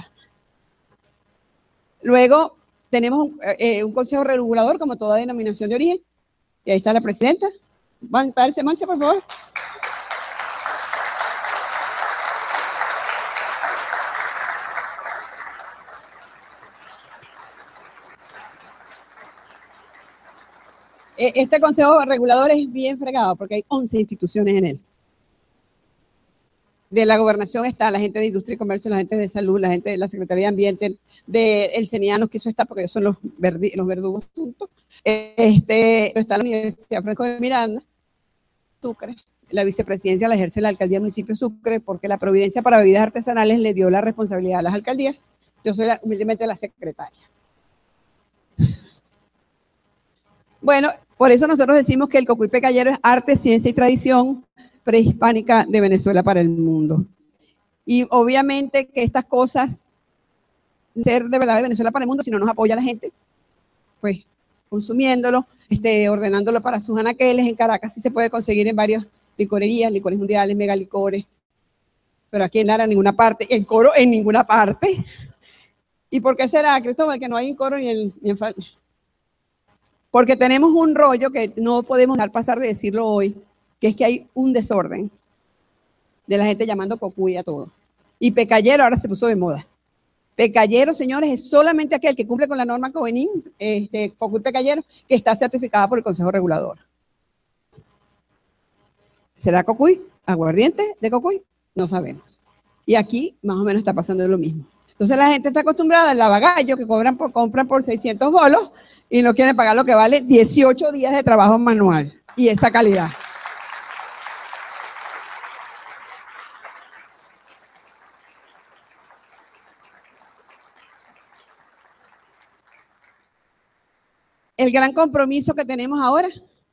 Luego, tenemos un consejo regulador, como toda denominación de origen. Y ahí está la presidenta. ¿Van a darse mancha, por favor? Este consejo regulador es bien fregado porque hay 11 instituciones en él. De la gobernación está la gente de Industria y Comercio, la gente de Salud, la gente de la Secretaría de Ambiente, del CENIA nos quiso estar porque ellos son los verdugos asuntos. Está la Universidad Franco de Miranda, Sucre. La vicepresidencia la ejerce la alcaldía del municipio de Sucre, porque la Providencia para Bebidas Artesanales le dio la responsabilidad a las alcaldías. Yo soy humildemente la secretaria. Bueno, por eso nosotros decimos que el cocuy pecayero es arte, ciencia y tradición prehispánica de Venezuela para el mundo. Y obviamente que estas cosas, ser de verdad de Venezuela para el mundo, si no nos apoya la gente, pues consumiéndolo, ordenándolo para sus anaqueles. En Caracas sí se puede conseguir en varias licorerías, licores mundiales, megalicores, pero aquí en Lara en ninguna parte, en Coro en ninguna parte. ¿Y por qué será, Cristóbal, que no hay en Coro ni en Falda? Porque tenemos un rollo que no podemos dejar pasar de decirlo hoy, que es que hay un desorden de la gente llamando cocuy a todo. Y pecayero ahora se puso de moda. Pecayero, señores, es solamente aquel que cumple con la norma COVENIN, cocuy pecayero, que está certificada por el Consejo Regulador. ¿Será cocuy? ¿Aguardiente de cocuy? No sabemos. Y aquí más o menos está pasando lo mismo. Entonces la gente está acostumbrada al lavagallo, que compran por 600 bolos y no quieren pagar lo que vale 18 días de trabajo manual y esa calidad. el gran compromiso que tenemos ahora.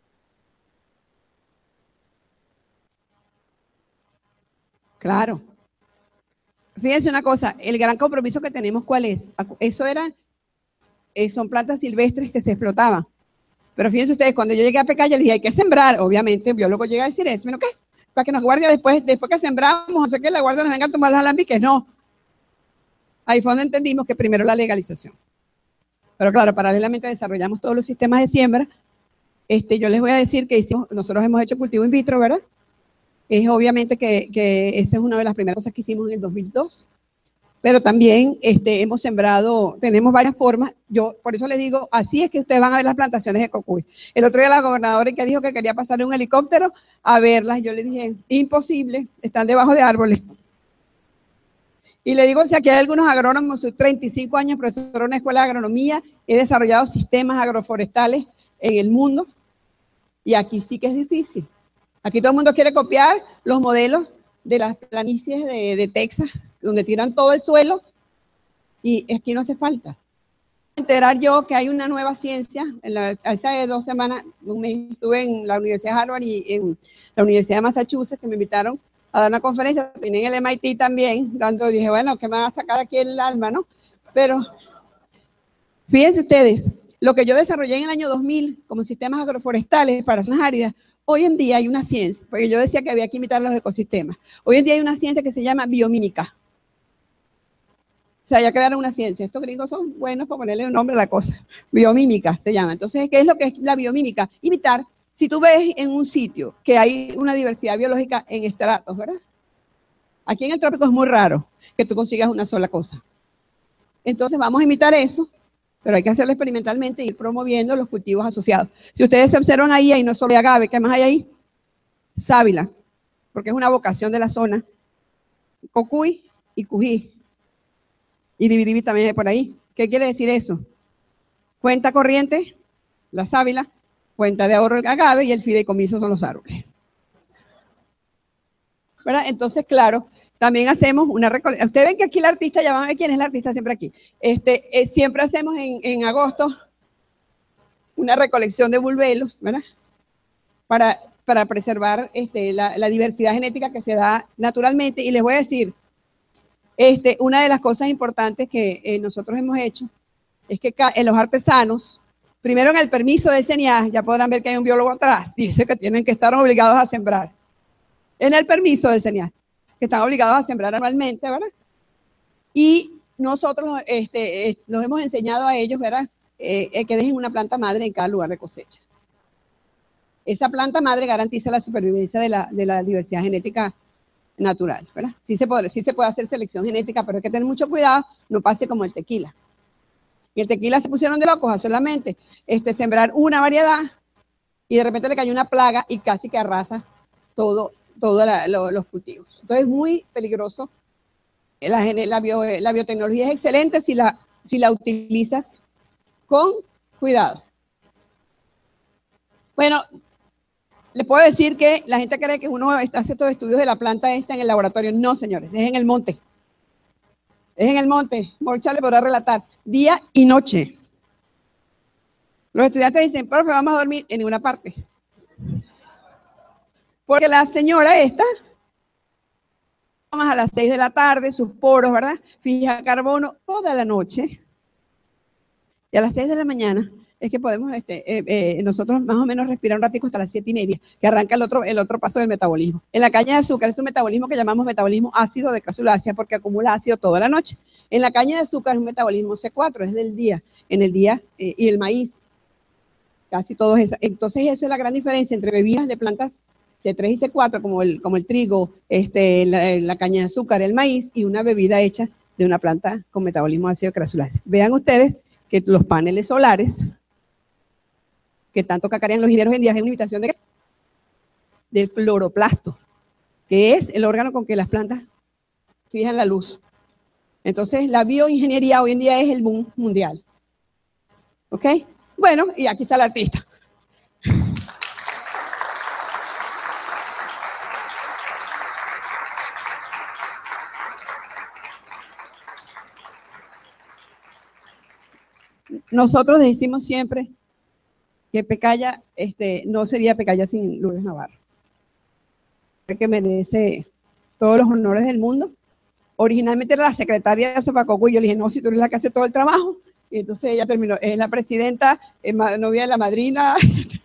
Claro. Fíjense una cosa, el gran compromiso que tenemos, ¿cuál es? Eso era, son plantas silvestres que se explotaban. Pero fíjense ustedes, cuando yo llegué a Pecaya, les dije, hay que sembrar. Obviamente, el biólogo llega a decir eso. ¿Pero qué? Para que nos guarde después que sembramos, no sé qué, la guardia nos venga a tomar los alambiques. No. Ahí fue donde entendimos que primero la legalización. Pero claro, paralelamente desarrollamos todos los sistemas de siembra. Yo les voy a decir que nosotros hemos hecho cultivo in vitro, ¿verdad? Es obviamente que esa es una de las primeras cosas que hicimos en el 2002. Pero también hemos sembrado, tenemos varias formas. Yo por eso les digo, así es que ustedes van a ver las plantaciones de cocuy. El otro día la gobernadora que dijo que quería pasarle un helicóptero a verlas, yo le dije, imposible, están debajo de árboles. Y le digo, si aquí hay algunos agrónomos, soy 35 años profesor en una escuela de agronomía, he desarrollado sistemas agroforestales en el mundo, y aquí sí que es difícil. Aquí todo el mundo quiere copiar los modelos de las planicies de Texas, donde tiran todo el suelo, y aquí no hace falta. Enterar yo que hay una nueva ciencia, hace 2 semanas, un mes, estuve en la Universidad de Harvard y en la Universidad de Massachusetts, que me invitaron a dar una conferencia, tienen el MIT también, dije, bueno, que me van a sacar aquí el alma, ¿no? Pero fíjense ustedes, lo que yo desarrollé en el año 2000 como sistemas agroforestales para zonas áridas, hoy en día hay una ciencia, porque yo decía que había que imitar los ecosistemas, hoy en día hay una ciencia que se llama biomímica. O sea, ya crearon una ciencia. Estos gringos son buenos para ponerle un nombre a la cosa. Biomímica se llama. Entonces, ¿qué es lo que es la biomímica? Imitar. Si tú ves en un sitio que hay una diversidad biológica en estratos, ¿verdad? Aquí en el trópico es muy raro que tú consigas una sola cosa. Entonces, vamos a imitar eso, pero hay que hacerlo experimentalmente e ir promoviendo los cultivos asociados. Si ustedes se observan ahí, hay no solo agave, ¿qué más hay ahí? Sábila, porque es una vocación de la zona. Cocuy y cují. Y dividivi también hay por ahí. ¿Qué quiere decir eso? Cuenta corriente, la sábila, cuenta de ahorro el agave y el fideicomiso son los árboles. ¿Verdad? Entonces, claro, también hacemos una recolección. Ustedes ven que aquí el artista, ya van a ver quién es el artista siempre aquí. Siempre hacemos en agosto una recolección de bulbelos, ¿verdad? Para preservar la diversidad genética que se da naturalmente. Y les voy a decir, una de las cosas importantes que nosotros hemos hecho es que en los artesanos, primero en el permiso de CENIAS, ya podrán ver que hay un biólogo atrás, dice que tienen que estar obligados a sembrar. En el permiso de CENIAS, que están obligados a sembrar anualmente, ¿verdad? Y nosotros los hemos enseñado a ellos, ¿verdad? Que dejen una planta madre en cada lugar de cosecha. Esa planta madre garantiza la supervivencia de la diversidad genética natural, ¿verdad? Sí se puede hacer selección genética, pero hay que tener mucho cuidado, no pase como el tequila. Y el tequila se pusieron de locos a solamente sembrar una variedad y de repente le cayó una plaga y casi que arrasa todos los cultivos. Entonces es muy peligroso. La biotecnología es excelente si la utilizas con cuidado. Bueno, le puedo decir que la gente cree que uno hace estos estudios de la planta esta en el laboratorio. No, señores, es en el monte. Es en el monte. Morcha le podrá relatar. Día y noche. Los estudiantes dicen, profe, vamos a dormir en ninguna parte. Porque la señora esta, vamos a las 6 de la tarde, sus poros, ¿verdad? Fija carbono toda la noche. Y a las 6 de la mañana es que podemos nosotros más o menos respirar un ratico hasta las 7:30, que arranca el otro paso del metabolismo. En la caña de azúcar es un metabolismo que llamamos metabolismo ácido de crasulácea porque acumula ácido toda la noche. En la caña de azúcar es un metabolismo C4, es del día. En el día, y el maíz, casi todo eso. Entonces, eso es la gran diferencia entre bebidas de plantas C3 y C4, como el trigo, la caña de azúcar, el maíz, y una bebida hecha de una planta con metabolismo ácido de crasulácea. Vean ustedes que los paneles solares que tanto cacarean los ingenieros hoy en día es una imitación del cloroplasto, que es el órgano con que las plantas fijan la luz. Entonces, la bioingeniería hoy en día es el boom mundial. ¿Ok? Bueno, y aquí está el artista. Nosotros decimos siempre que Pecaya no sería Pecaya sin Lourdes Navarro, que merece todos los honores del mundo. Originalmente era la secretaria de Sopacocuy, yo le dije, no, si tú eres la que hace todo el trabajo, y entonces ella terminó, es la presidenta, novia de la madrina,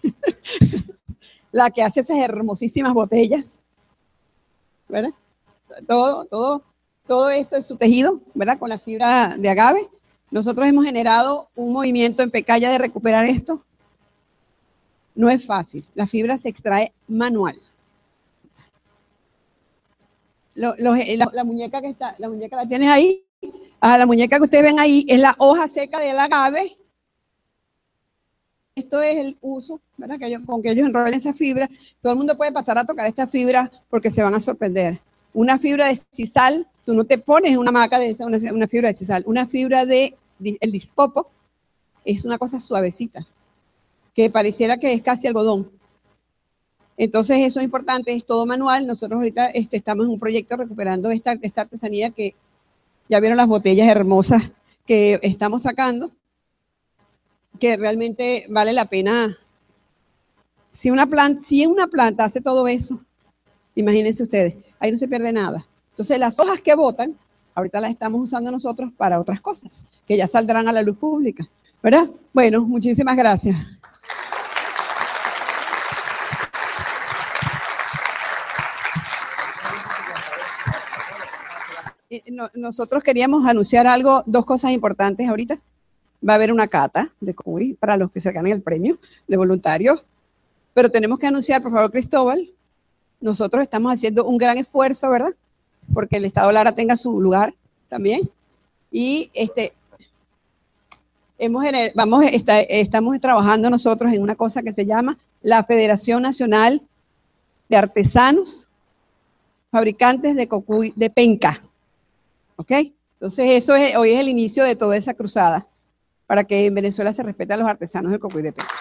la que hace esas hermosísimas botellas, ¿verdad? Todo esto es su tejido, ¿verdad? Con la fibra de agave. Nosotros hemos generado un movimiento en Pecaya de recuperar esto. No es fácil, la fibra se extrae manual. La muñeca que está, la muñeca la tienes ahí. La muñeca que ustedes ven ahí es la hoja seca del agave. Esto es el uso, ¿verdad? Con que ellos enrollan esa fibra. Todo el mundo puede pasar a tocar esta fibra porque se van a sorprender. Una fibra de sisal, tú no te pones una maca de esa, una fibra de sisal. Una fibra el dispopo es una cosa suavecita, que pareciera que es casi algodón. Entonces eso es importante, es todo manual. Nosotros ahorita estamos en un proyecto recuperando esta artesanía que ya vieron las botellas hermosas que estamos sacando, que realmente vale la pena. Si una planta hace todo eso, imagínense ustedes, ahí no se pierde nada. Entonces las hojas que botan, ahorita las estamos usando nosotros para otras cosas, que ya saldrán a la luz pública, ¿verdad? Bueno, muchísimas gracias. Nosotros queríamos anunciar algo, dos cosas importantes ahorita. Va a haber una cata de cocuy para los que se ganen el premio de voluntarios, pero tenemos que anunciar, por favor, Cristóbal, nosotros estamos haciendo un gran esfuerzo, ¿verdad? Porque el Estado Lara tenga su lugar también. Y estamos trabajando nosotros en una cosa que se llama la Federación Nacional de Artesanos Fabricantes de Cocuy de Penca. ¿Ok? Entonces hoy es el inicio de toda esa cruzada para que en Venezuela se respete a los artesanos del cocuy de Penca.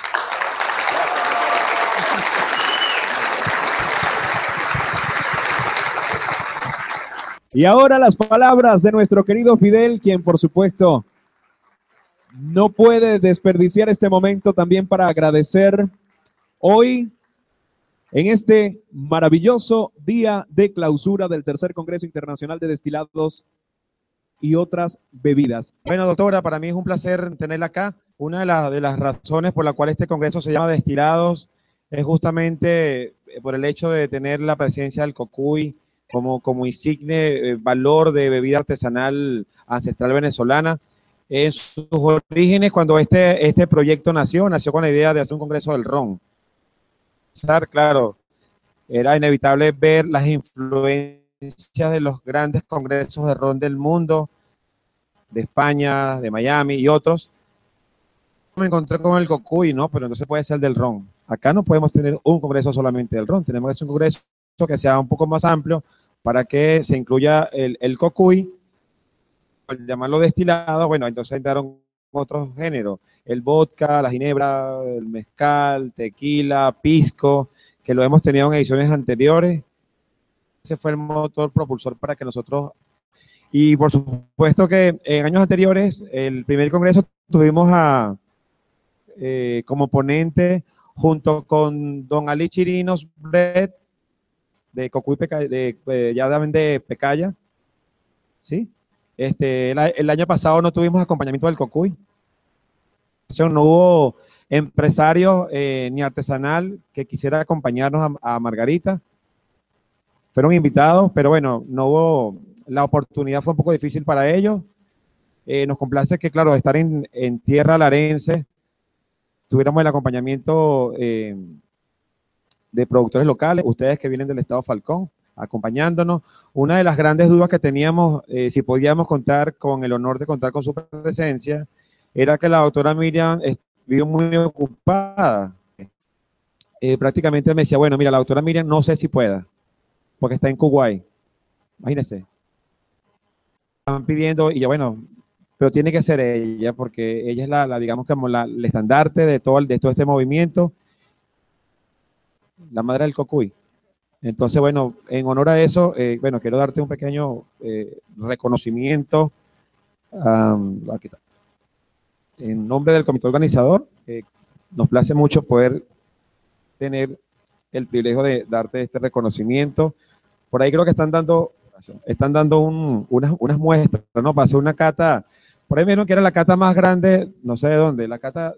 Y ahora las palabras de nuestro querido Fidel, quien por supuesto no puede desperdiciar este momento también para agradecer hoy en este maravilloso día de clausura del Tercer Congreso Internacional de Destilados y otras bebidas. Bueno, doctora, para mí es un placer tenerla acá. Una de las razones por la cual este congreso se llama Destilados es justamente por el hecho de tener la presencia del cocuy como insigne valor de bebida artesanal ancestral venezolana. En sus orígenes, cuando este proyecto nació con la idea de hacer un congreso del ron. Claro, era inevitable ver las influencias de los grandes congresos de ron del mundo, de España, de Miami y otros. Me encontré con el cocuy, ¿no? Pero entonces puede ser del ron. Acá no podemos tener un congreso solamente del ron, tenemos que hacer un congreso que sea un poco más amplio para que se incluya el cocuy, al llamarlo destilado. Bueno, entonces entraron otros géneros, el vodka, la ginebra, el mezcal, tequila, pisco, que lo hemos tenido en ediciones anteriores. Ese fue el motor propulsor para que nosotros, y por supuesto que en años anteriores, el primer congreso tuvimos como ponente junto con don Ali Chirinos Brett, de Cocuy de Pecaya, ¿sí? El año pasado no tuvimos acompañamiento del cocuy. No hubo empresario ni artesanal que quisiera acompañarnos a Margarita. Fueron invitados, pero bueno, no hubo, la oportunidad fue un poco difícil para ellos. Nos complace que, claro, estar en tierra larense, tuviéramos el acompañamiento de productores locales, ustedes que vienen del estado Falcón, acompañándonos. Una de las grandes dudas que teníamos, si podíamos contar con el honor de contar con su presencia, era que la doctora Miriam vive muy ocupada. Prácticamente me decía, bueno, mira, la doctora Miriam no sé si pueda, porque está en Kuwait. Imagínense. Están pidiendo, y ya bueno, pero tiene que ser ella, porque ella es digamos, como el estandarte de todo este movimiento, la madre del cocuy. Entonces, bueno, en honor a eso, bueno, quiero darte un pequeño reconocimiento aquí está, en nombre del comité organizador, nos place mucho poder tener el privilegio de darte este reconocimiento. Por ahí creo que están dando unas muestras, ¿no? Para hacer una cata. Por ahí me dijeron que era la cata más grande, no sé de dónde, la cata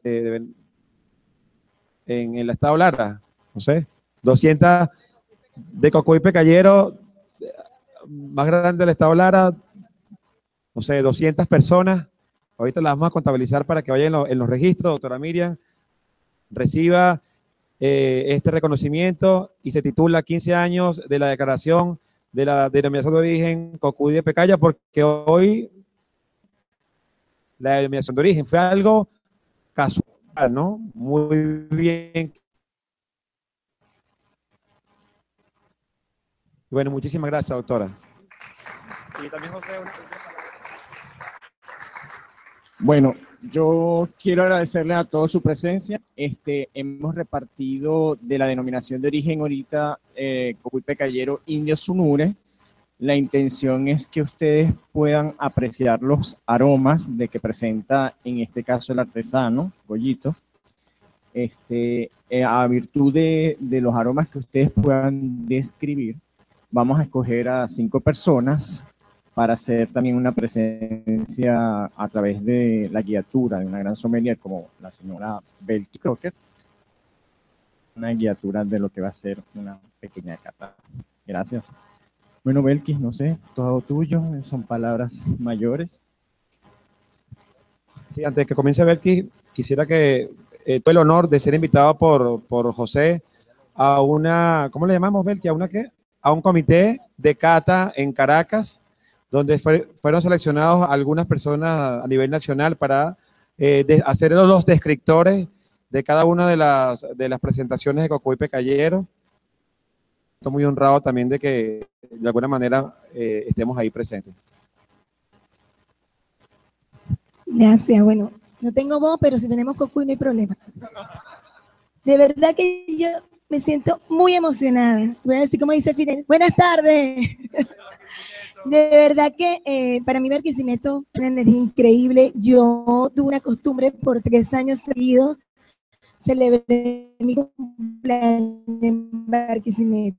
en el estado Lara, no sé, 200 de Cocuy Pecallero, más grande del estado Lara, no sé, 200 personas. Ahorita las vamos a contabilizar para que vayan en los registros, doctora Miriam, reciba este reconocimiento y se titula 15 años de la declaración de la denominación de origen Cocuy de Pecaya, porque hoy la denominación de origen fue algo casual, ¿no? Muy bien. Bueno, muchísimas gracias, doctora. Y también José. Bueno, yo quiero agradecerle a todos su presencia. Hemos repartido de la denominación de origen ahorita Cocuy Pecallero Indio Sunure. La intención es que ustedes puedan apreciar los aromas de que presenta, en este caso, el artesano, Goyito. A virtud de los aromas que ustedes puedan describir, vamos a escoger a 5 personas para hacer también una presencia a través de la guiatura de una gran sommelier como la señora Belki Crocker, una guiatura de lo que va a ser una pequeña cata. Gracias. Bueno, Belkis, no sé, todo tuyo, son palabras mayores. Sí, antes de que comience Belkis, quisiera que tuve el honor de ser invitado por José a una, ¿cómo le llamamos, Belkis? ¿A una qué? A un comité de cata en Caracas, donde fueron seleccionados algunas personas a nivel nacional para hacer los descriptores de cada una de las presentaciones de Cocuy Pecallero. Estoy muy honrado también de que de alguna manera estemos ahí presentes. Gracias. Bueno, no tengo voz, pero si tenemos Cocuy no hay problema. De verdad que yo me siento muy emocionada. Voy a decir como dice Fidel. Buenas tardes. De verdad que para mí Barquisimeto es una energía increíble. Yo tuve una costumbre por 3 años seguidos. Celebré mi cumpleaños en Barquisimeto.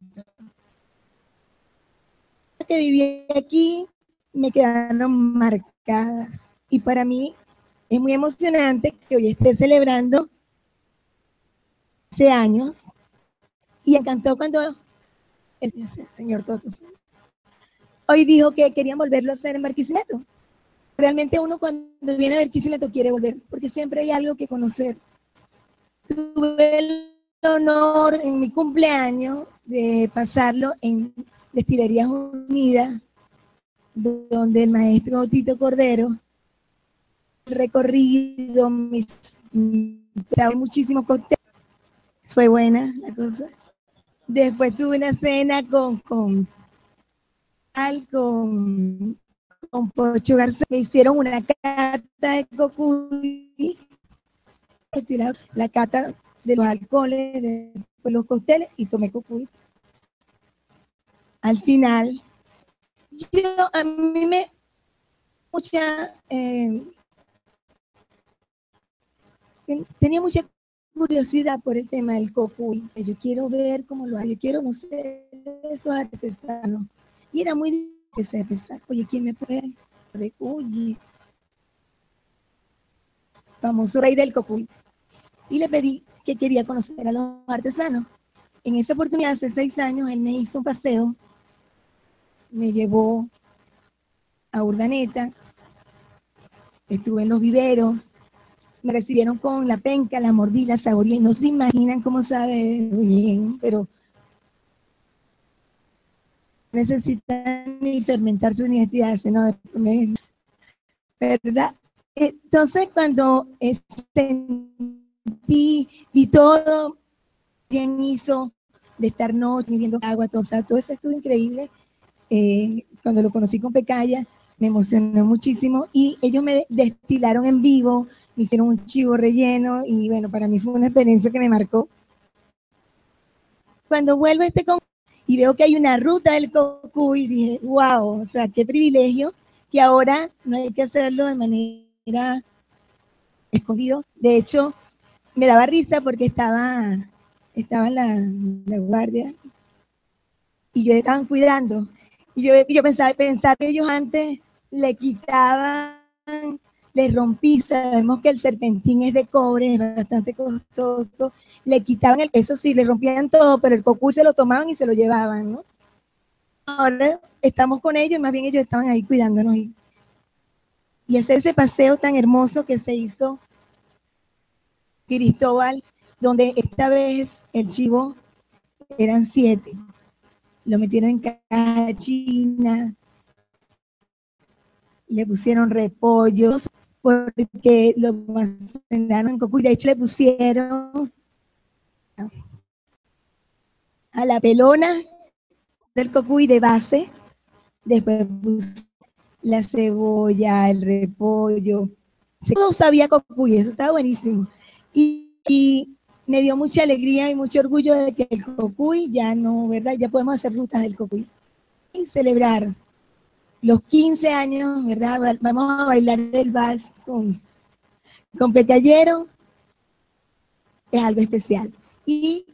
Que viví aquí me quedaron marcadas. Y para mí es muy emocionante que hoy esté celebrando hace años. Y encantó cuando el señor Toto hoy dijo que querían volverlo a hacer en Barquisimeto. Realmente uno cuando viene a Barquisimeto quiere volver, porque siempre hay algo que conocer. Tuve el honor en mi cumpleaños de pasarlo en Destilerías Unidas, donde el maestro Tito Cordero, el recorrido, trajo muchísimos cócteles. Fue buena la cosa. Después tuve una cena con Pocho García. Me hicieron una cata de Cocuy, la cata de los alcoholes, de los cócteles, y tomé Cocuy. Al final, a mí me tenía mucha curiosidad por el tema del Cocuy. Yo quiero ver cómo lo hago, yo quiero conocer esos artesanos. Y era muy difícil pensar, oye, ¿quién me puede de Cocuy? Famoso rey del Cocuy. Y le pedí que quería conocer a los artesanos. En esa oportunidad, hace 6 años, él me hizo un paseo, me llevó a Urdaneta, estuve en los viveros, me recibieron con la penca, la mordí, la saboreé. No se imaginan cómo sabe bien, pero necesitan ni fermentarse ni estirarse, ¿no? ¿Verdad? Entonces, cuando sentí, vi todo, bien hizo, de estar noche, midiendo agua, todo eso estuvo increíble. Cuando lo conocí con Pecaya, me emocionó muchísimo y ellos me destilaron en vivo, me hicieron un chivo relleno y bueno, para mí fue una experiencia que me marcó. Cuando vuelvo a este congreso y veo que hay una ruta del Cocuy, dije, wow, o sea, qué privilegio, que ahora no hay que hacerlo de manera escondida. De hecho, me daba risa porque estaba la guardia y yo estaban cuidando. Y yo pensaba que ellos antes le quitaban, le rompí, sabemos que el serpentín es de cobre, es bastante costoso, le quitaban eso sí, le rompían todo, pero el cocuy se lo tomaban y se lo llevaban, ¿no? Ahora estamos con ellos y más bien ellos estaban ahí cuidándonos y hacer ese paseo tan hermoso que se hizo Cristóbal, donde esta vez el chivo eran 7, lo metieron en caja china, le pusieron repollos, porque lo almacenaron en cocuy, de hecho le pusieron a la pelona del cocuy de base, después la cebolla, el repollo, todo sabía cocuy, eso estaba buenísimo. Y me dio mucha alegría y mucho orgullo de que el cocuy ya no, ¿verdad? Ya podemos hacer rutas del cocuy. Y celebrar los 15 años, ¿verdad? Vamos a bailar el vals con Pecayero, es algo especial. Y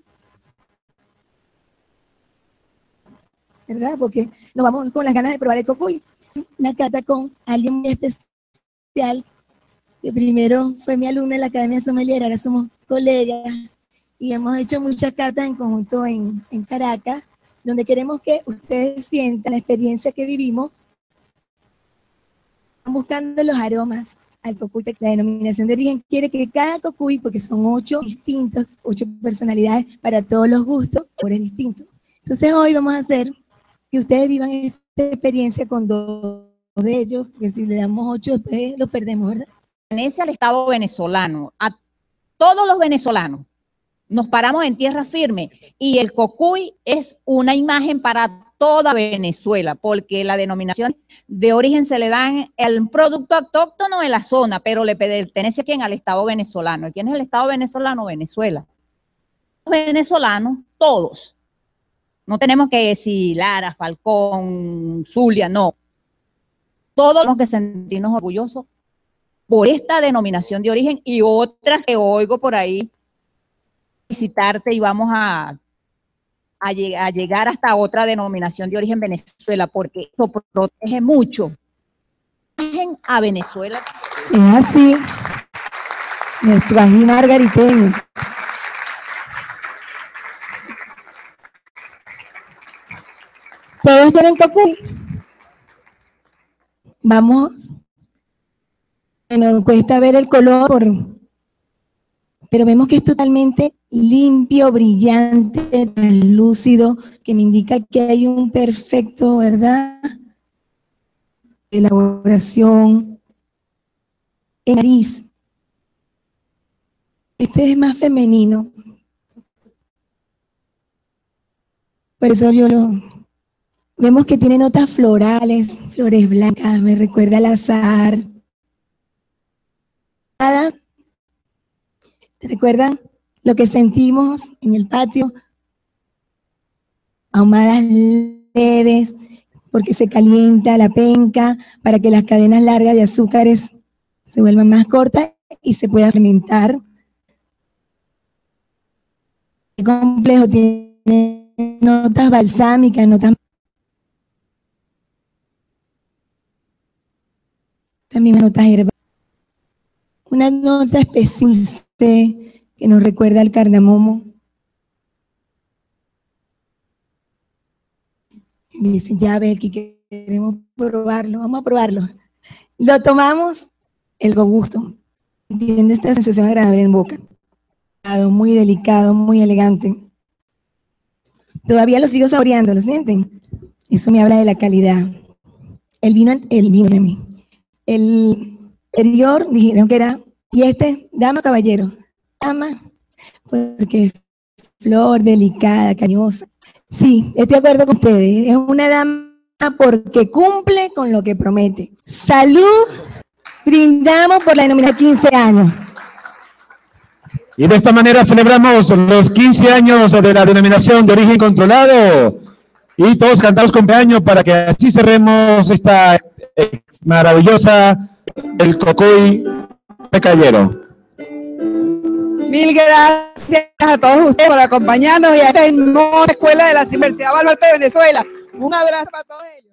¿verdad? Porque nos vamos con las ganas de probar el cocuy. Una cata con alguien muy especial, que primero fue mi alumna en la Academia Sommelier, ahora somos colegas, y hemos hecho muchas catas en conjunto en Caracas, donde queremos que ustedes sientan la experiencia que vivimos, buscando los aromas al cocuy. La denominación de origen quiere que cada cocuy, porque son 8 distintos, 8 personalidades para todos los gustos, sabores distintos. Entonces hoy vamos a hacer que ustedes vivan esta experiencia con 2 de ellos, porque si le damos 8 después lo perdemos, ¿verdad? Pertenece al Estado venezolano, a todos los venezolanos. Nos paramos en tierra firme y el cocuy es una imagen para toda Venezuela, porque la denominación de origen se le dan el producto autóctono de la zona, pero le pertenece a quién, al Estado venezolano. ¿Y quién es el Estado venezolano? Venezuela. Los venezolanos, todos. No tenemos que decir Lara, Falcón, Zulia, no. Todos tenemos que sentirnos orgullosos por esta denominación de origen y otras que oigo por ahí visitarte y vamos a llegar hasta otra denominación de origen Venezuela, porque esto protege mucho a Venezuela. Es así, nuestro ají margariteño. ¿Todos tienen cocuy? Vamos. Nos cuesta ver el color, pero vemos que es totalmente limpio, brillante, translúcido, que me indica que hay un perfecto, ¿verdad?, elaboración en nariz. Este es más femenino. Por eso vemos que tiene notas florales, flores blancas, me recuerda al azahar. ¿Te recuerdan lo que sentimos en el patio? Ahumadas leves, porque se calienta la penca para que las cadenas largas de azúcares se vuelvan más cortas y se pueda fermentar. El complejo tiene notas balsámicas, también notas herbales. Una nota especial que nos recuerda al cardamomo. Dicen, ya ve, que queremos probarlo, vamos a probarlo. Lo tomamos, el gusto. Tiene esta sensación agradable en boca. Muy delicado, muy elegante. Todavía lo sigo saboreando, ¿lo sienten? Eso me habla de la calidad. El vino anterior dijeron que era, y dama o caballero, dama, porque es flor delicada, cariñosa. Sí, estoy de acuerdo con ustedes, es una dama porque cumple con lo que promete. Salud, brindamos por la denominación 15 años. Y de esta manera celebramos los 15 años de la denominación de origen controlado. Y todos cantamos cumpleaños para que así cerremos esta maravillosa del cocuy pecayero. Mil gracias a todos ustedes por acompañarnos y a esta hermosa escuela de la Universidad Baluarte de Venezuela. Un abrazo para todos ellos.